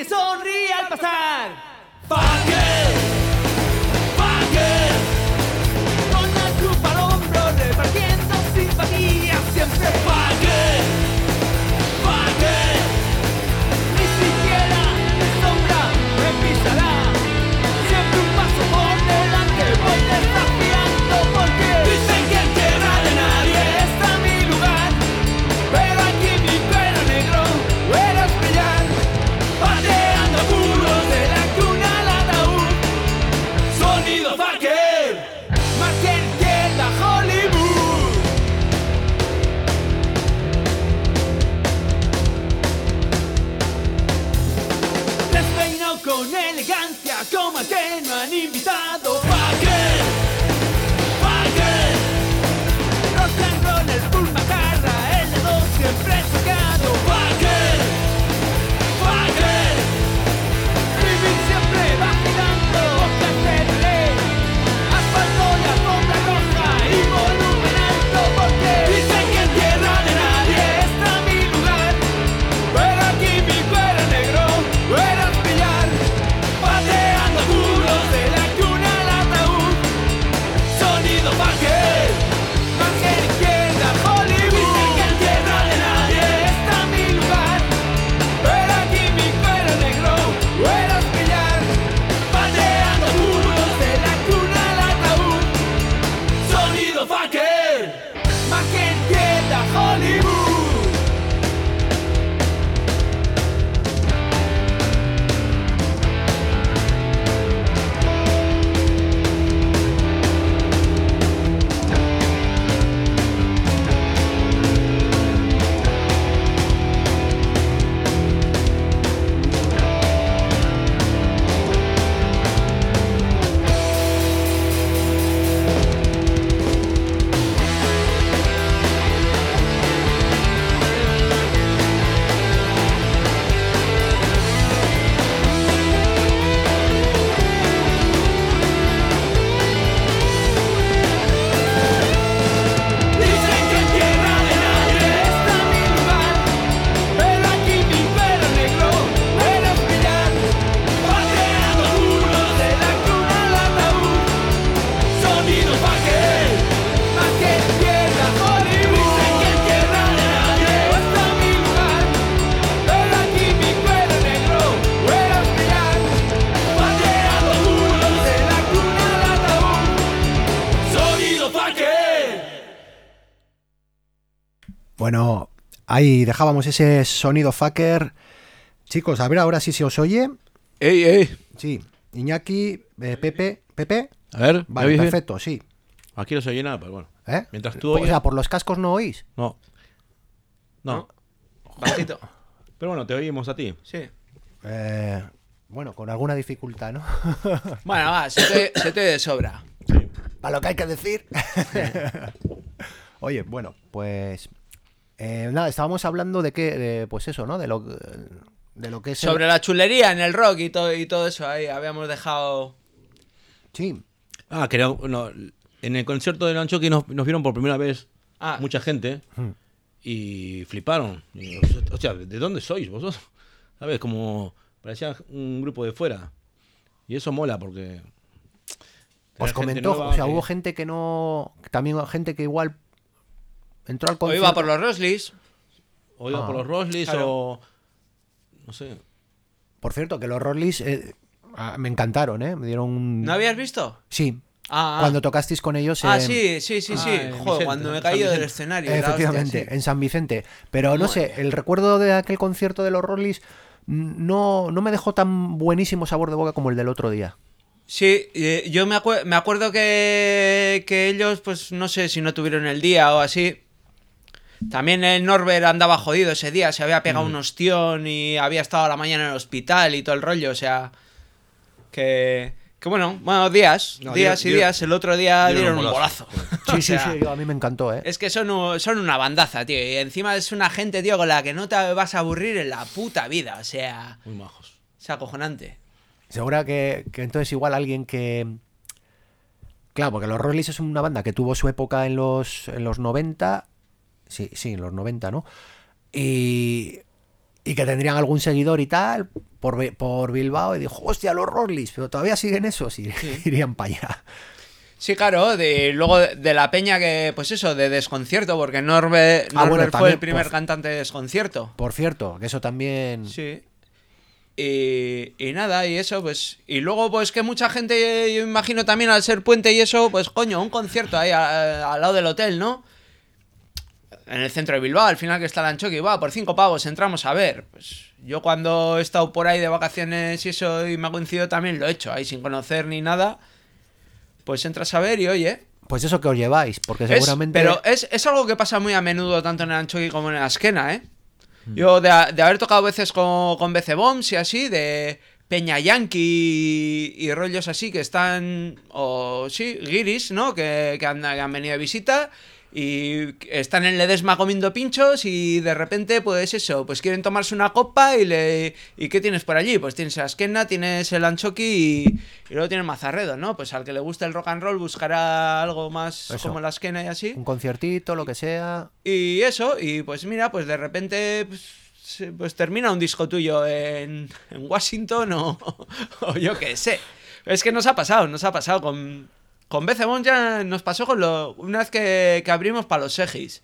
sonríe al pasar. Fuck it, fuck it. Con la cruz al hombro repartiendo simpatía siempre. Fuck it, fuck it. Ni siquiera mi sombra me pisará. Siempre un paso por delante voy desafiando porque dicen que en tierra de nadie está mi lugar. Pero aquí mi cuero negro verás brillar. Pateando muros de la cuna al ataúd. Sonido fucker, más que entienda Hollywood. Despeinado con elegancia como a que no han invitado. Fucker, fucker. Rock and roll, el full macarra, el dedo siempre tocado. Fucker, fucker. Vivir siempre vacilando, bocas de relé. Asfalto y alfombra roja y volumen alto porque dicen que en tierra de nadie está mi lugar. Pero aquí mi cuero negro verás brillar. Pateando muros de la cuna al ataúd. Sonido fucker, más que izquierda Hollywood. Dicen que en tierra de nadie está mi lugar. Pero aquí mi cuero negro verás brillar. Pateando muros de la cuna al ataúd. Sonido fucker, más que entienda Hollywood. Dicen que en tierra de nadie está mi lugar. Pero aquí mi cuero negro verás brillar. Pateando muros de la cuna al ataúd. Sonido fucker, más que izquierda Hollywood. Dicen que en tierra de nadie está mi lugar. Pero aquí mi cuero negro verás brillar. Pateando muros de la cuna al ataúd. Sonido fucker. Bueno, ahí dejábamos ese sonido fucker. Chicos, a ver ahora si se os oye. ¡Ey, ey! Sí, Iñaki, eh, Pepe, Pepe. A ver, ¿me Vale, oís bien? perfecto, sí. Aquí no se oye nada, pero bueno. ¿Eh? Mientras tú O oyes... sea, por los cascos no oís. No. No. Bajito. Pero bueno, te oímos a ti. Sí. Eh, bueno, con alguna dificultad, ¿no? Bueno, va, se te, se te de sobra. Sí. Para lo que hay que decir. Oye, bueno, pues eh, nada, estábamos hablando de qué, de, pues eso, ¿no? De lo, de lo que es el- Sobre la chulería en el rock y todo, y todo eso, ahí habíamos dejado... Sí, Ah, que no, no, en el concierto de Lanchoki nos, nos vieron por primera vez Ah. mucha gente Hmm. y fliparon. Y, o sea, ¿de dónde sois vosotros? ¿Sabes? Como parecía un grupo de fuera. Y eso mola porque... os tener gente comentó, nueva o sea, que- hubo gente que no, también gente que igual entró al O concierto. iba por los Rosleys. O iba Ah, por los Rosleys claro. o... No sé. Por cierto, que los Rollis eh, ah, me encantaron, ¿eh? Me dieron un... ¿No habías visto? Sí, Ah, ah. cuando tocasteis con ellos. Ah, eh, sí, sí, sí, Ah, sí. en Joder, Vicente, cuando me he San caído del Vicente. escenario. era Efectivamente, hostia, sí. en San Vicente. Pero no Muy sé, bien. el recuerdo de aquel concierto de los Rollis no, no me dejó tan buenísimo sabor de boca como el del otro día. Sí, eh, yo me, acue- me acuerdo que, que ellos, pues no sé si no tuvieron el día o así. También el Norbert andaba jodido ese día, se había pegado un ostión y había estado a la mañana en el hospital y todo el rollo, o sea... Que, que bueno, bueno, días, No, días dieron- y días. El otro día dieron dieron, un un bolazo. bolazo. Sí, O sí, sea, sí, a mí me encantó, ¿eh? Es que son, u- son una bandaza, tío. Y encima es una gente, tío, con la que no te vas a aburrir en la puta vida. O sea, Muy majos. es acojonante. Segura que, que entonces igual alguien que... Claro, porque los Rollis es una banda que tuvo su época en los, en los noventa. Sí, sí, en los noventa, ¿no? Y, y que tendrían algún seguidor y tal por, Bi- por Bilbao, y dijo, hostia, los Rollis, pero todavía siguen esos, y irían para allá. Sí, claro, de, luego de, de la peña que, pues eso, de Desconcierto, porque Norbe, Ah, bueno, Norbert fue también, el primer por- cantante de Desconcierto. Por cierto, que eso también... Sí. Y, y nada, y eso, pues. Y luego, pues que mucha gente, yo imagino también al ser puente y eso, pues coño, un concierto ahí a- a- al lado del hotel, ¿no? En el centro de Bilbao, al final que está la Anchoqui, va, por cinco pavos entramos a ver. Pues yo cuando he estado por ahí de vacaciones y eso y me ha coincidido también lo he hecho, ahí sin conocer ni nada. Pues entras a ver y oye. Pues eso que os lleváis, porque Es- seguramente... pero es, es algo que pasa muy a menudo tanto en el Anchoqui como en la Esquena, ¿eh? Yo de, de haber tocado veces con, con B C Bombs y así, de Peña Yankee y, y rollos así que están, o sí, guiris, ¿no? Que, que, han, que han venido de visita y están en Ledesma comiendo pinchos y de repente, pues eso, pues quieren tomarse una copa y le... ¿Y qué tienes por allí? Pues tienes la Esquena, tienes el Anchoqui y, y luego tienes Mazarredo, ¿no? Pues al que le guste el rock and roll buscará algo más Eso. como la Esquena y así. Un conciertito, lo que sea... Y eso, y pues mira, pues de repente pues, se- pues termina un disco tuyo en, en Washington o, o yo qué sé. Es que nos ha pasado, nos ha pasado con, con B C Bombs ya nos pasó con lo, una vez que, que abrimos para los Segis.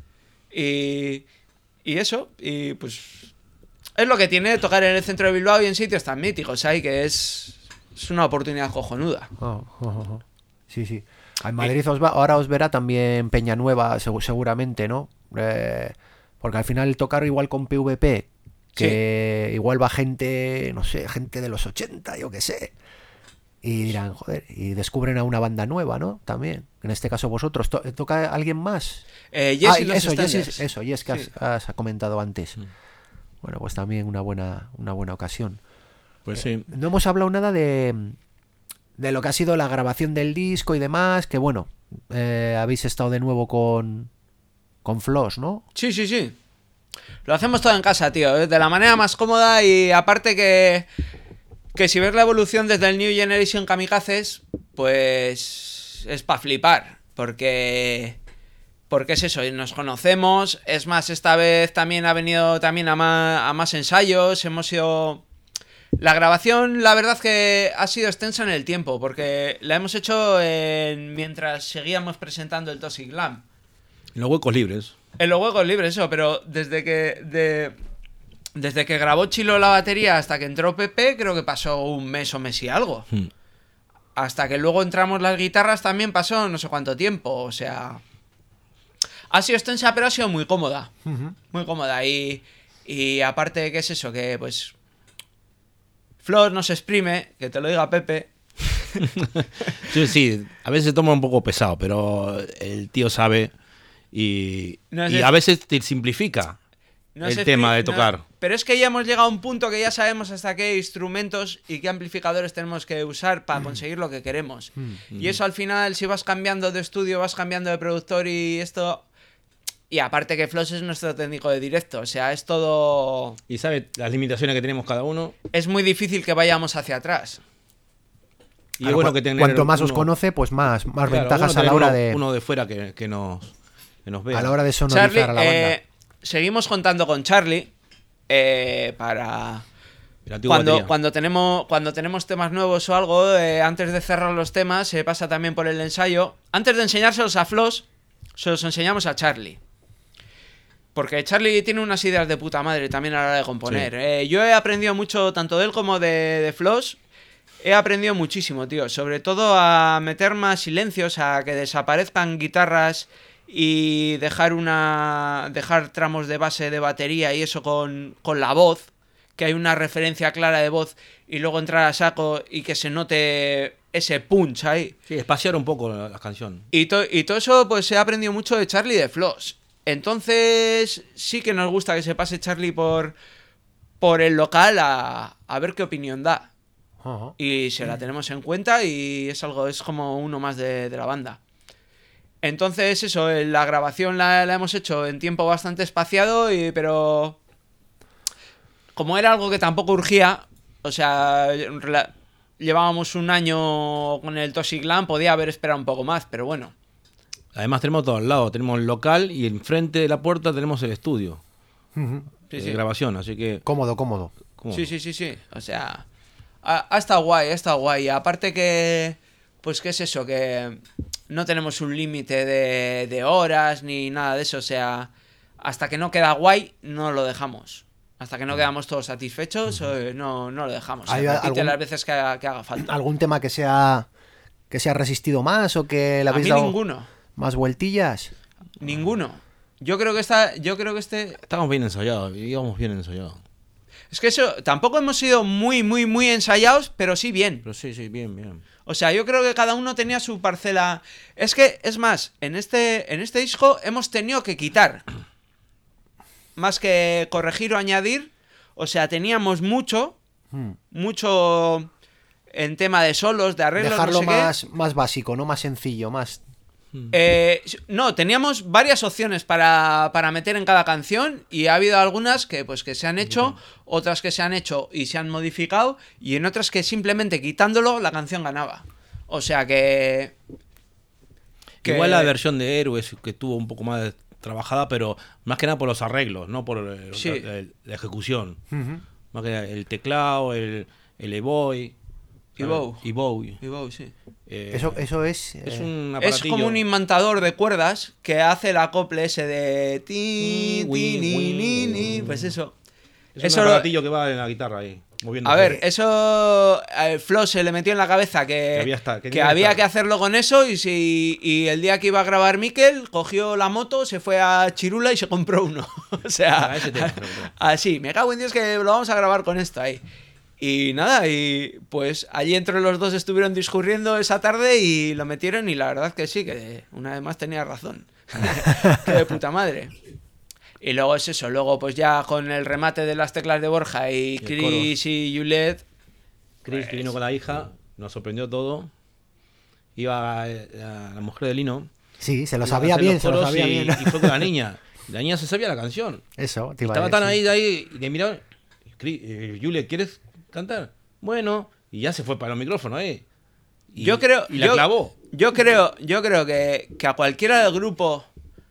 Y, y eso, y pues es lo que tiene tocar en el centro de Bilbao y en sitios tan míticos ahí, que es, es una oportunidad cojonuda. Oh, oh, oh, oh. Sí, sí. En Madrid os va, ahora os verá también Peñanueva, segu- seguramente, ¿no? Eh, porque al final tocar igual con P V P, que igual va gente, no sé, gente de los ochenta, yo qué sé. Y dirán, joder, y descubren a una banda nueva, ¿no? También. En este caso vosotros. To- ¿Toca alguien más? Eh, Jesse Ah, y los eso, Jesse, Standards. eso, Jess, que has, Sí. has comentado antes. Bueno, pues también una buena, una buena ocasión. Pues sí. No hemos hablado nada de, de lo que ha sido la grabación del disco y demás, que bueno, eh, habéis estado de nuevo con, con Floss, ¿no? Sí, sí, sí. Lo hacemos todo en casa, tío, ¿eh? De la manera más cómoda y aparte que, que si ves la evolución desde el New Generation Kamikazes, pues es para flipar, porque porque es eso, nos conocemos, es más, esta vez también ha venido también a más, a más ensayos, hemos ido... La grabación, la verdad que ha sido extensa en el tiempo, porque la hemos hecho en- mientras seguíamos presentando el Toxic Glam. Los huecos libres. En los huecos libres, eso, pero desde que de, desde que grabó Chilo la batería hasta que entró Pepe, creo que pasó un mes o mes y algo. Hmm. Hasta que luego entramos las guitarras también pasó no sé cuánto tiempo, o sea... Ha sido extensa, pero ha sido muy cómoda. Muy cómoda. Y, y aparte, ¿qué es eso? Que pues... Flor nos exprime, que te lo diga Pepe. Sí, sí, a veces se toma un poco pesado, pero el tío sabe y, No y sé- a veces te simplifica No el sé tema expli- de no- tocar. pero es que ya hemos llegado a un punto que ya sabemos hasta qué instrumentos y qué amplificadores tenemos que usar para conseguir lo que queremos. Y eso al final, si vas cambiando de estudio, vas cambiando de productor y esto... Y aparte que Floss es nuestro técnico de directo, o sea, es todo... Y sabe las limitaciones que tenemos cada uno. Es muy difícil que vayamos hacia atrás. Y Claro, es bueno cu- que tener cuanto más os uno- conoce, pues más, más claro, ventajas bueno a la tener hora uno, de uno de fuera que, que nos, que nos vea. a la hora de sonorizar Charlie, a la banda. eh, seguimos contando con Charlie eh, para... El antiguo Cuando, batería. cuando, tenemos, cuando tenemos temas nuevos o algo, eh, antes de cerrar los temas, se pasa también por el ensayo. Antes de enseñárselos a Floss, se los enseñamos a Charlie. Porque Charlie tiene unas ideas de puta madre también a la hora de componer. Sí. Eh, yo he aprendido mucho, tanto de él como de, de Floss. He aprendido muchísimo, tío. Sobre todo a meter más silencios, a que desaparezcan guitarras y dejar una dejar tramos de base de batería y eso con, con la voz. Que hay una referencia clara de voz y luego entrar a saco y que se note ese punch ahí. Sí, espaciar un poco la, la canción. Y, to- y todo eso pues he aprendido mucho de Charlie y de Floss. Entonces sí que nos gusta que se pase Charlie por, por el local a, a ver qué opinión da. Ajá. Y se la tenemos en cuenta y es algo, es como uno más de, de la banda. Entonces eso, eh, la grabación la, la hemos hecho en tiempo bastante espaciado, y, pero como era algo que tampoco urgía, o sea, rela- llevábamos un año con el Toxic Glam, podía haber esperado un poco más, pero bueno. Además tenemos todo al lado, tenemos el local y enfrente de la puerta tenemos el estudio. Ujú. Sí, de sí. grabación, así que... Cómodo, cómodo. ¿cómo? Sí, sí, sí, sí. O sea, ha, ha estado guay, ha estado guay. Aparte que, pues, ¿qué es eso? Que no tenemos un límite de, de horas ni nada de eso. O sea, hasta que no queda guay, no lo dejamos. Hasta que no quedamos todos satisfechos, eh, no, no lo dejamos. Se ¿Hay repite algún- las veces que haga, que haga falta. ¿Algún tema que sea que se ha resistido más o que le A habéis mí dado ninguno. más vueltillas? Ninguno. Yo creo que esta, yo creo que este... Estamos bien ensayados, íbamos bien ensayados. Es que eso, tampoco hemos sido muy, muy, muy ensayados, pero sí bien. Pero sí, sí, bien, bien. O sea, yo creo que cada uno tenía su parcela. Es que, es más, en este, en este disco hemos tenido que quitar. Más que corregir o añadir. O sea, teníamos mucho, Hmm. mucho en tema de solos, de arreglos, Dejarlo no sé más, más básico, no más sencillo, más... qué. Eh, no, teníamos varias opciones para, para meter en cada canción y ha habido algunas que pues que se han hecho, otras que se han hecho y se han modificado y en otras que simplemente quitándolo la canción ganaba. O sea que... que- Igual la versión de Héroes que tuvo un poco más trabajada, pero más que nada por los arreglos, no por el- Sí. la, la ejecución. Ujú. Más que nada el teclado, el, el E-Boy. E-Bow. E-Boy. Y wow, sí. Eh, Eso, eso es... es eh, un Es aparatillo. como un imantador de cuerdas que hace el acople ese de ti, Wi, ti, ni, wi, ni, ni. wi. Pues eso. Es Eso un lo- aparatillo que va en la guitarra ahí, moviendo. A ver, eso el Flo se le metió en la cabeza que, Que había esta- que que tenía que había estar. que hacerlo con eso y si y el día que iba a grabar Miquel cogió la moto, se fue a Chirula y se compró uno. O sea, Ah, ese tema, creo que. así, me cago en Dios que lo vamos a grabar con esto ahí. Y nada, y pues allí entre los dos estuvieron discurriendo esa tarde y lo metieron y la verdad que sí, que una vez más tenía razón. Que de puta madre. Y luego es eso, luego pues ya con el remate de las teclas de Borja y el Chris y Juliet, Chris, que vino con la hija, nos sorprendió todo. Iba eh, la, la mujer de Lino. Sí, se lo iba a sabía hacer bien, los se lo coros sabía y, bien. y fue con la niña. La niña se sabía la canción. Eso, te iba a Estaba tan decir. ahí, ahí, y le miraba. Chris, eh, Juliet, ¿quieres cantar? Bueno, y ya se fue para los micrófonos ahí. Y, yo creo, y la yo, clavó. yo creo, yo creo que, que a cualquiera del grupo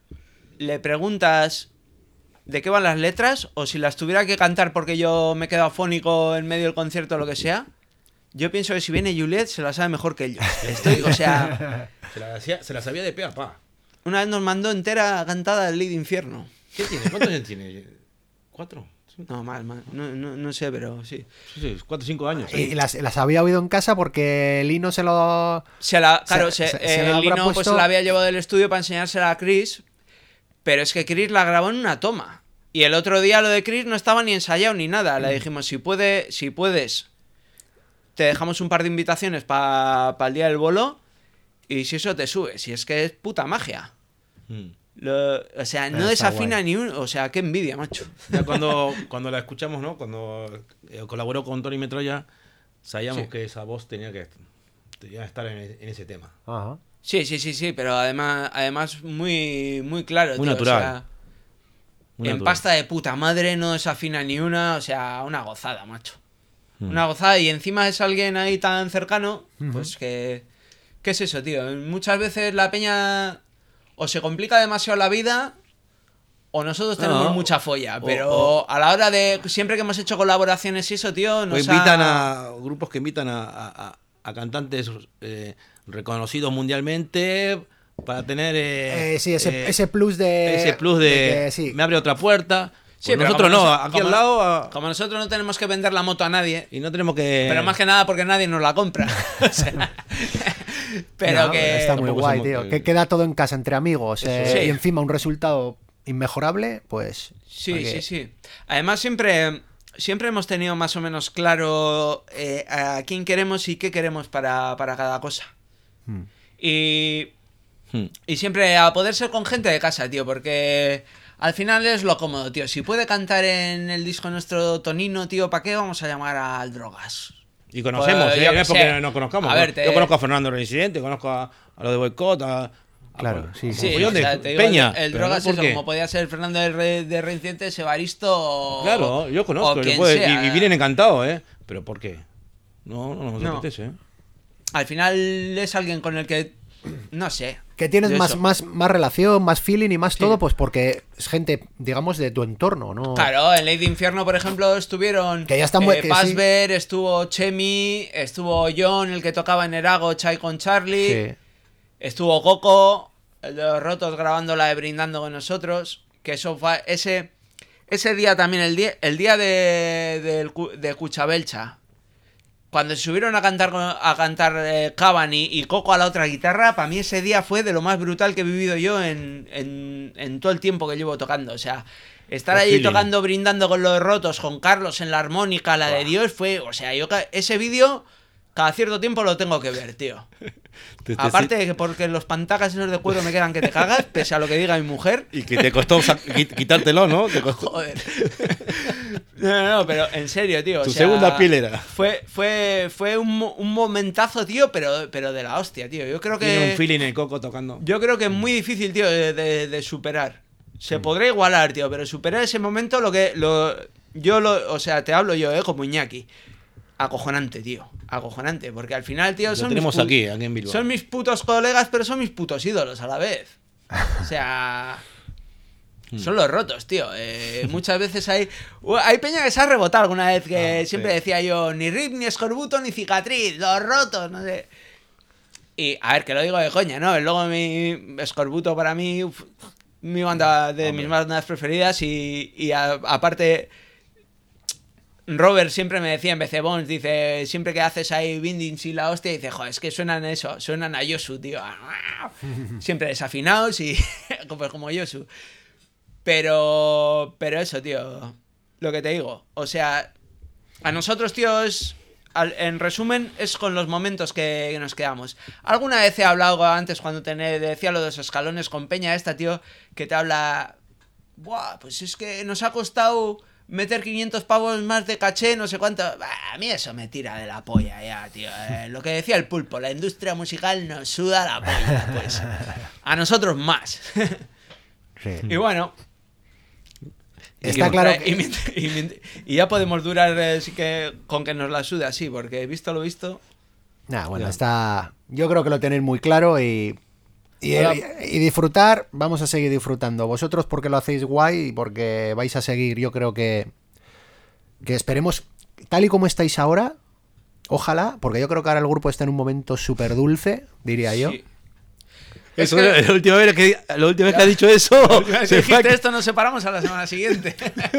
le preguntas de qué van las letras o si las tuviera que cantar porque yo me quedo afónico en medio del concierto o lo que sea. Yo pienso que si viene Juliet se la sabe mejor que ellos. Estoy, o sea, Se la, hacía- se la sabía de pe a pa. una vez nos mandó entera cantada el Lead Infierno. ¿Qué tiene? ¿Cuántos años tiene? ¿Cuatro? ¿Cinco? No, mal, mal. No, no, no sé, pero sí. Sí, sí, cuatro o cinco años. Y las, las había oído en casa porque Lino se lo... Se la, claro, Se- se, se- se eh, la habrá Lino pues puesto- se la había llevado del estudio para enseñársela a Chris, pero es que Chris la grabó en una toma. Y el otro día lo de Chris no estaba ni ensayado ni nada. Le dijimos, si puede, si puedes, te dejamos un par de invitaciones para el día del bolo y si eso te sube. Si es que es puta magia. Mm. Lo- o sea, no Está desafina guay. ni un... O sea, qué envidia, macho. Ya cuando, cuando la escuchamos, ¿no? Cuando eh, colaboró con Tony Metroya, sabíamos Sí. que esa voz tenía que, tenía que estar en, en ese tema. Ajá. Sí, sí, sí, sí, pero además, además muy, muy claro. Muy tío, natural. O sea, Muy en natural. pasta de puta madre no desafina ni una, o sea, una gozada, macho. Mm. Una gozada y encima es alguien ahí tan cercano, pues que... ¿Qué es eso, tío? Muchas veces la peña o se complica demasiado la vida o nosotros tenemos No, mucha folla, o- pero o- a la hora de... Siempre que hemos hecho colaboraciones y eso, tío, O nos invitan ha... a grupos que invitan a, a- a- a cantantes eh, reconocidos mundialmente para tener eh, Eh, sí, ese, eh, ese plus de... ese plus de, que sí. me abre otra puerta. Sí, Pues pero nosotros como no, nos- aquí como- al lado a- Como nosotros no tenemos que vender la moto a nadie, y no tenemos que pero más que nada porque nadie nos la compra. O sea, pero No, que... Está muy Tampoco guay, somos- tío. Que queda todo en casa entre amigos eh, Sí. y encima un resultado inmejorable, pues... Sí, ¿para sí, qué? sí. Además, siempre, siempre hemos tenido más o menos claro eh, a quién queremos y qué queremos para, para cada cosa. Hmm. Y, Hmm. y siempre a poder ser con gente de casa, tío, porque al final es lo cómodo, tío. Si puede cantar en el disco nuestro Tonino, tío, ¿para qué vamos a llamar al Drogas? Y conocemos, Pues, ¿eh? yo No qué es porque sé. no conozcamos. A ver, ¿no? te- Yo conozco a Fernando Reincidente, conozco a, a los de Boicot, a, a- Claro, a- sí, a sí. un montón de te digo, Peña. El, el pero Drogas no es porque- como podía ser Fernando de, Re- de Reincidentes, Evaristo o... Claro, yo conozco, o yo quien puedo- y, sea. y vienen encantados, ¿eh? Pero ¿por qué? No, no nos No. apetece, ¿eh? Al final es alguien con el que, no sé, Que tienes de más, eso. más, más relación, más feeling y más Sí. todo, pues porque es gente, digamos, de tu entorno, ¿no? Claro, en Ley de Infierno, por ejemplo, estuvieron Que ya está mu- eh, que Basber, estuvo Chemi, estuvo John, el que tocaba en Erago, Chai con Charlie, Sí. estuvo Coco, el de los Rotos grabando la de Brindando con nosotros, que eso fue ese ese día también, el día, el día de, del cu- de Cuchabelcha, cuando se subieron a cantar con- a cantar eh, Caban y, y Coco a la otra guitarra, para mí ese día fue de lo más brutal que he vivido yo en, en, en todo el tiempo que llevo tocando. O sea, estar El ahí feeling. tocando, brindando con los Rotos, con Carlos en la armónica, la de Dios, fue... O sea, yo ca- ese vídeo cada cierto tiempo lo tengo que ver, tío. Te- te- Aparte de que porque los pantacas esos de cuero me quedan que te cagas, pese a lo que diga mi mujer. Y que te costó sa- qui- quitártelo, ¿no? Te costó. Joder. No, no, no, pero en serio, tío. o Tu sea, segunda piel era. Fue, fue, fue un, mo- un momentazo, tío, pero, pero de la hostia, tío. Yo creo Tiene un que. feeling el Coco tocando. Yo creo que es muy difícil, tío, de, de- de superar. Se podrá igualar, tío, pero superar ese momento, lo que. Lo, yo lo. O sea, te hablo yo, eh, como Iñaki. Acojonante, tío. Acojonante. Porque al final, tío, Lo son. tenemos mis pu- aquí, aquí en Bilbao. Son mis putos colegas, pero son mis putos ídolos a la vez. O sea. Son los Rotos, tío. Eh, muchas veces hay. uh, Hay peña que se ha rebotado alguna vez que Ah, siempre sí. decía yo: ni rip, ni escorbuto, ni cicatriz. Los Rotos, no sé. Y a ver, que lo digo de coña, ¿no? Luego mi escorbuto para mí. uf, mi banda de mis bandas preferidas. Y, y a- aparte. Robert siempre me decía en B C Bones, dice, siempre que haces ahí bindings y la hostia, dice, joder, es que suenan eso, suenan a Yosu, tío. Siempre desafinados y como, como Yosu. Pero, pero eso, tío, lo que te digo, o sea, a nosotros, tío, es, al- en resumen, es con los momentos que, que nos quedamos. Alguna vez he hablado antes cuando te decía lo de los escalones con Peña esta, tío, que te habla, buah, pues es que nos ha costado meter quinientos pavos más de caché, no sé cuánto. Bah, a mí eso me tira de la polla ya, tío. Eh, lo que decía el Pulpo, la industria musical nos suda la polla, pues. A nosotros más. Sí. Y bueno. Está y, claro y, que- mient- y mient- y ya podemos durar eh, sí que con que nos la sude así, porque visto lo visto. Nah, bueno, Ya. está. Yo creo que lo tenéis muy claro y. Y, Hola. y disfrutar, vamos a seguir disfrutando. Vosotros porque lo hacéis guay y porque vais a seguir, yo creo que. Que esperemos, tal y como estáis ahora, ojalá, porque yo creo que ahora el grupo está en un momento súper dulce, diría yo. Sí. Eso, Es que- la última vez que, la última vez que ha dicho eso. Si se fue dijiste a- esto, nos separamos a la semana siguiente.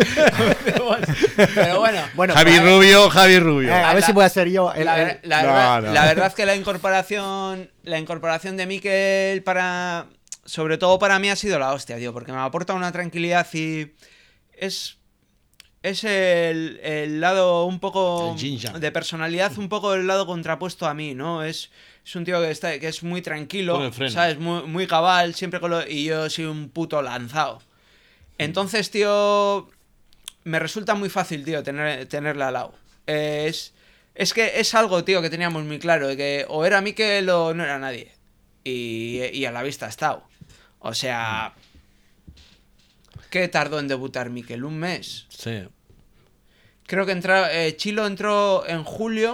Pero bueno. Bueno, Javi pues, Rubio, Javi Rubio. eh, a ver La- si voy a ser yo. el- La, el- ver- la No, verdad, no. la verdad es que la incorporación la incorporación de Mikel para sobre todo para mí ha sido la hostia, tío, porque me aporta una tranquilidad y es es el, el lado un poco El yin yang. de personalidad, un poco el lado contrapuesto a mí, ¿no? Es, es un tío que está que es muy tranquilo, Pone el freno. ¿sabes? Muy, muy cabal, siempre con lo, y yo soy un puto lanzado. Entonces, tío, me resulta muy fácil, tío, tener, tenerla al lado. Es, es que es algo, tío, que teníamos muy claro, de que o era Mikel o no era nadie. Y, y a la vista ha estado. O sea, ¿qué tardó en debutar Mikel? ¿Un mes? Sí. Creo que entra, eh, Chilo entró en julio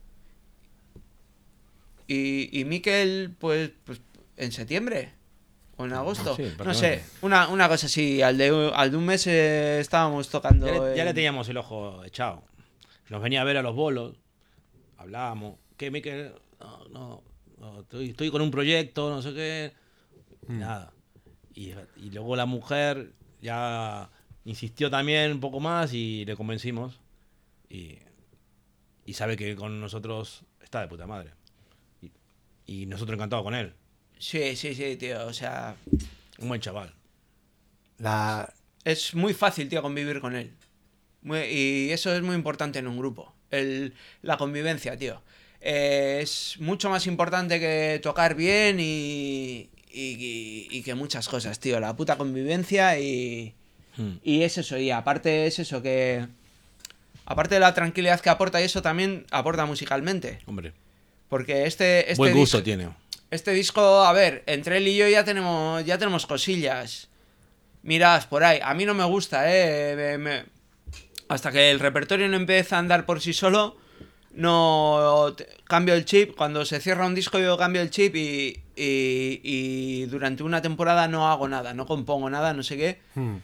y, y Mikel, pues, pues en septiembre o en agosto. Sí, no sé, prácticamente. una, una cosa así. Al de, al de un mes eh, estábamos tocando. Ya le, ya en- le teníamos el ojo echado. Nos venía a ver a los bolos. Hablábamos. ¿Qué, Mikel? No, no. no, estoy, estoy con un proyecto, no sé qué. Y nada. Y, y luego la mujer ya insistió también un poco más y le convencimos. Y, y sabe que con nosotros está de puta madre. Y, y nosotros encantados con él. Sí, sí, sí, tío. O sea, Un buen chaval. la, es muy fácil, tío, convivir con él. Muy- y eso es muy importante en un grupo. El, la convivencia, tío. Eh, es mucho más importante que tocar bien y, y, y- y que muchas cosas, tío. La puta convivencia y, Hmm. y es eso. Y aparte es eso que... Aparte de la tranquilidad que aporta, y eso también aporta musicalmente. Hombre. Porque este... este Buen gusto disco- tiene. Este disco, a ver, entre él y yo ya tenemos, ya tenemos cosillas. Mirad, por ahí. A mí no me gusta, eh. Me- me- Hasta que el repertorio no empieza a andar por sí solo, no te- cambio el chip. Cuando se cierra un disco yo cambio el chip y, y, y durante una temporada no hago nada, no compongo nada, no sé qué. Hmm.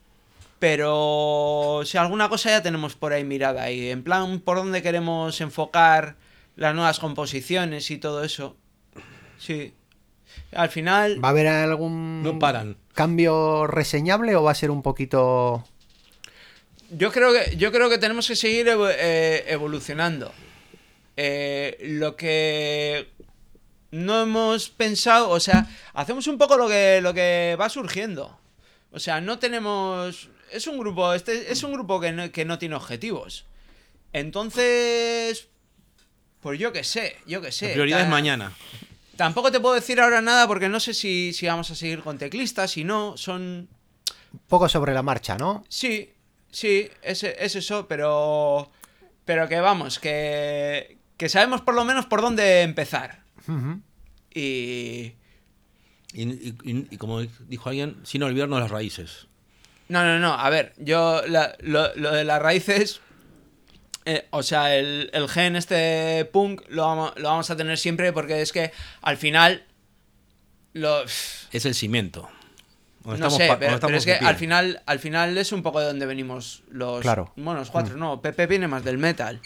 Pero si alguna cosa ya tenemos por ahí mirada y en plan por dónde queremos enfocar las nuevas composiciones y todo eso. Sí. Al final... ¿Va a haber algún No paran. cambio reseñable o va a ser un poquito...? Yo creo que, yo creo que tenemos que seguir evo- eh, evolucionando. Eh, lo que no hemos pensado, o sea, hacemos un poco lo que, lo que va surgiendo. O sea, no tenemos... Es un grupo, este es un grupo que no, que no tiene objetivos. Entonces, pues yo qué sé, yo qué sé. La prioridad Ta- es mañana. Tampoco te puedo decir ahora nada porque no sé si, si vamos a seguir con teclistas, si no, son... Un poco sobre la marcha, ¿no? Sí, sí, es, es eso, pero... Pero que vamos, que, que sabemos por lo menos por dónde empezar. Ujú. Y... Y, y- y- y como dijo alguien, sin olvidarnos las raíces. No, no, no, a ver, yo la- lo, lo de las raíces... eh, o sea, el, el gen este punk lo vamos, lo vamos a tener siempre porque es que al final... Lo, Es el cimiento. Donde no estamos sé, pa- pero, donde pero estamos es que de pie. al final, al final es un poco de donde venimos los... Claro. Bueno, los cuatro, no, Pepe viene más del metal.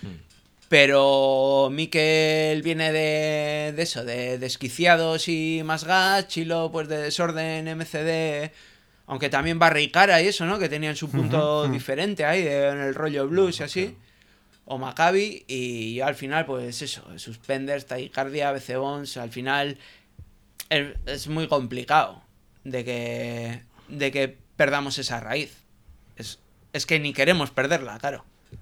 Pero Mikel viene de, de eso, de Desquiciados y Más Gas, Chilo pues de Desorden, M C D, aunque también Barry Cara y eso, ¿no? Que tenían su punto diferente ahí, de- en el rollo blues y así. O Maccabi, y yo al final, pues eso, Suspenders, Taquicardia, B C Bones, al final es, es muy complicado de que, de que perdamos esa raíz. Es, es que ni queremos perderla, claro.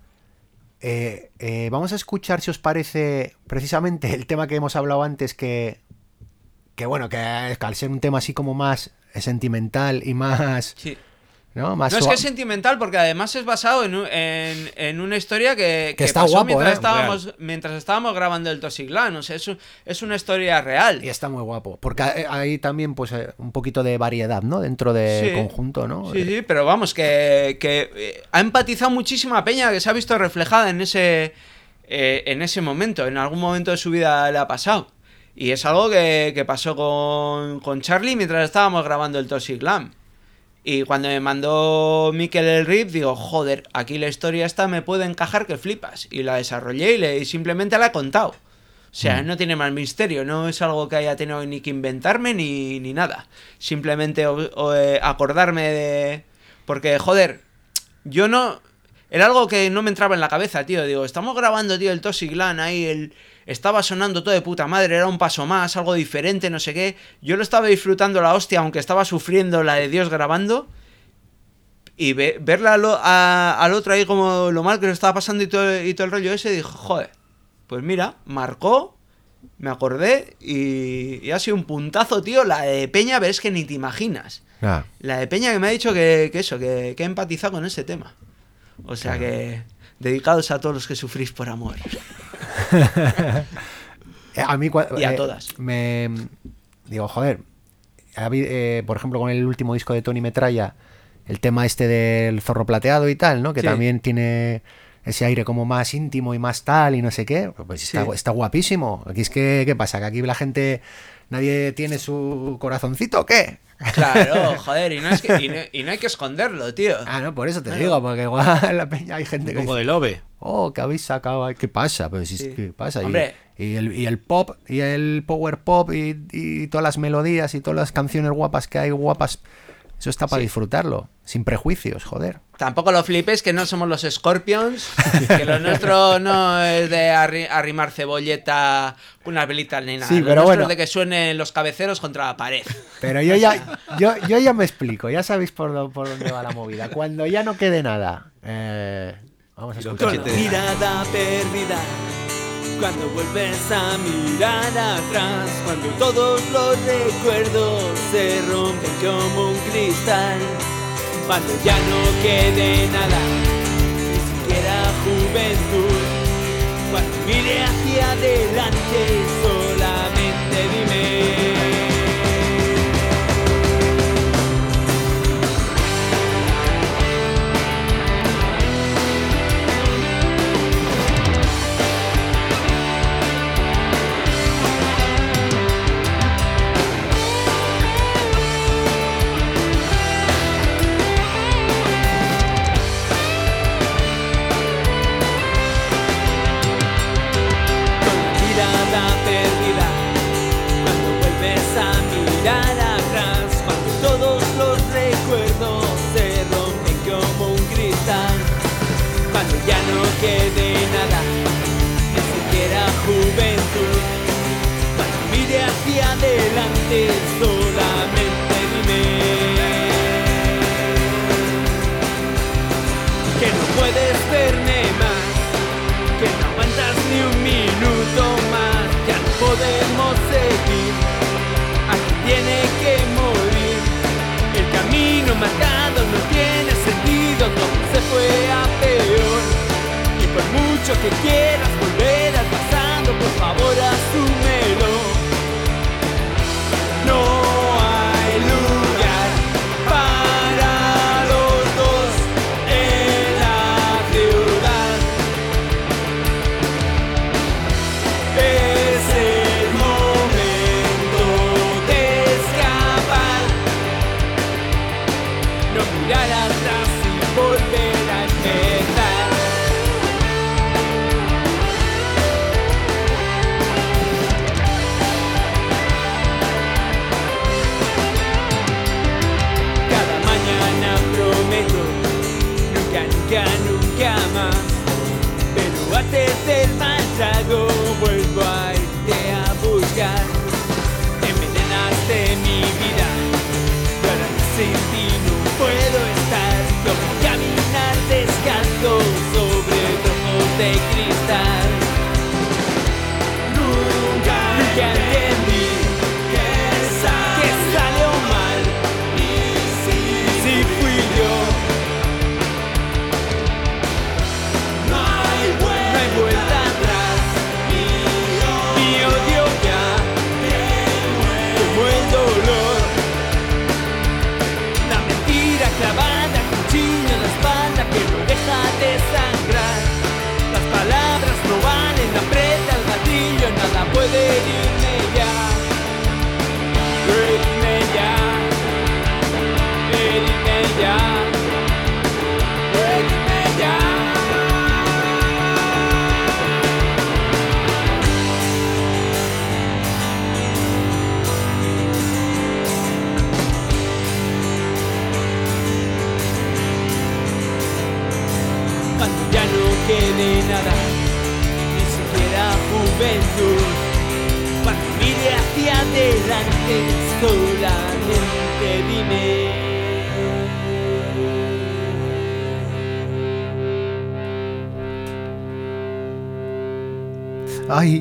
Eh, eh, vamos a escuchar, si os parece, precisamente el tema que hemos hablado antes, que, que bueno, que al ser un tema así como más sentimental y más... Sí. ¿no? Más No es sua- que es sentimental, porque además es basado en, un- en, en una historia que, Que está pasó guapo, mientras, ¿eh? estábamos, mientras estábamos grabando el Toxic Land. O sea, es, un- es una historia real. Y está muy guapo, porque hay- hay también pues eh, un poquito de variedad, ¿no? Dentro del Sí. conjunto, ¿no? Sí, sí, pero vamos, que, que eh, ha empatizado muchísima peña que se ha visto reflejada en ese, eh, en ese momento. En algún momento de su vida le ha pasado. Y es algo que, que pasó con, con Charlie mientras estábamos grabando el Toxic Land. Y cuando me mandó Mikel el riff, digo, joder, aquí la historia esta me puede encajar que flipas. Y la desarrollé y, le, y simplemente la he contado. O sea, no tiene más misterio, no es algo que haya tenido ni que inventarme ni, ni nada. Simplemente o- o, eh, acordarme de... Porque, joder, yo no... Era algo que no me entraba en la cabeza, tío. Digo, estamos grabando, tío, el Toxic Land ahí, el... Estaba sonando todo de puta madre, era un paso más, algo diferente, no sé qué. Yo lo estaba disfrutando la hostia, aunque estaba sufriendo la de Dios grabando. Y ve- verla al, o- a- al otro ahí como lo mal que lo estaba pasando y todo, y todo el rollo ese, dijo, joder, pues mira, marcó, me acordé y, y ha sido un puntazo, tío. La de Peña, pero es que ni te imaginas. Ah, La de Peña que me ha dicho que, que eso, que, que he empatizado con ese tema. O sea que, dedicados a todos los que sufrís por amor. a mí cua- Y a eh, todas. Me digo, joder, ha habi- eh, por ejemplo, con el último disco de Tony Metralla, el tema este del zorro plateado y tal, ¿no? Que Sí. también tiene ese aire como más íntimo y más tal y no sé qué. Pues está, Sí. está guapísimo. Aquí es que, ¿qué pasa? Que aquí la gente, nadie tiene su corazoncito, ¿o qué? Claro, joder, y no, es que, y, no, y no hay que esconderlo, tío. Ah, no, por eso te Claro. digo, porque igual la peña hay gente Un que poco dice, de lobe. oh, ¿qué habéis sacado? ¿Qué pasa? Pues sí, Sí. ¿qué pasa? Y- Hombre. Y, el, y el pop, y el power pop, y, y todas las melodías, y todas las canciones guapas que hay, guapas, eso está para Sí. disfrutarlo, sin prejuicios, joder. Tampoco lo flipes, que no somos los Scorpions, que lo nuestro no es de arri- arrimar cebolleta, unas velitas ni nada. Sí, lo pero nuestro bueno. es de que suenen los cabeceros contra la pared. Pero yo ya, yo, yo ya me explico, ya sabéis por, do- por dónde va la movida. Cuando ya no quede nada, eh, vamos a Y los escuchar. cachetes. Mirada perdida, cuando vuelves a mirar atrás, cuando todos los recuerdos se rompen como un cristal, cuando ya no quede nada, ni siquiera juventud, cuando mire hacia adelante, solamente dime. quede nada, ni siquiera juventud. Cuando mire hacia adelante, solamente dime que no puedes verme más, que no aguantas ni un minuto más, ya no podemos seguir, aquí tiene que morir. El camino marcado no tiene sentido, todo se fue a peor. Y por mucho que quieras volver al pasado, por favor asúmelo. No hay lugar para los dos en la ciudad. Es el momento de escapar, no mirar atrás y volver a empezar. Cada mañana prometo nunca, nunca, nunca más, pero antes del mal trago vuelvo a irte a buscar. Envenenaste mi vida, y ahora sin ti no puedo estar. Como caminar descalzo sobre trozos de cristal. Nunca, nunca entendí que, sa- que salió mal. Y si, si fui yo, no hay vuelta, no hay vuelta atrás. Mi odio ya quemó el dolor. La mentira clavada, cuchillo en la espalda que no deja de sangrar. Las palabras no valen, aprieta el gatillo, nada puede herirme ya. Herirme ya, herirme ya, herirme ya. Cuando ya no quede nada, ni siquiera juventud. Cuando mire hacia adelante, solamente dime. Ay.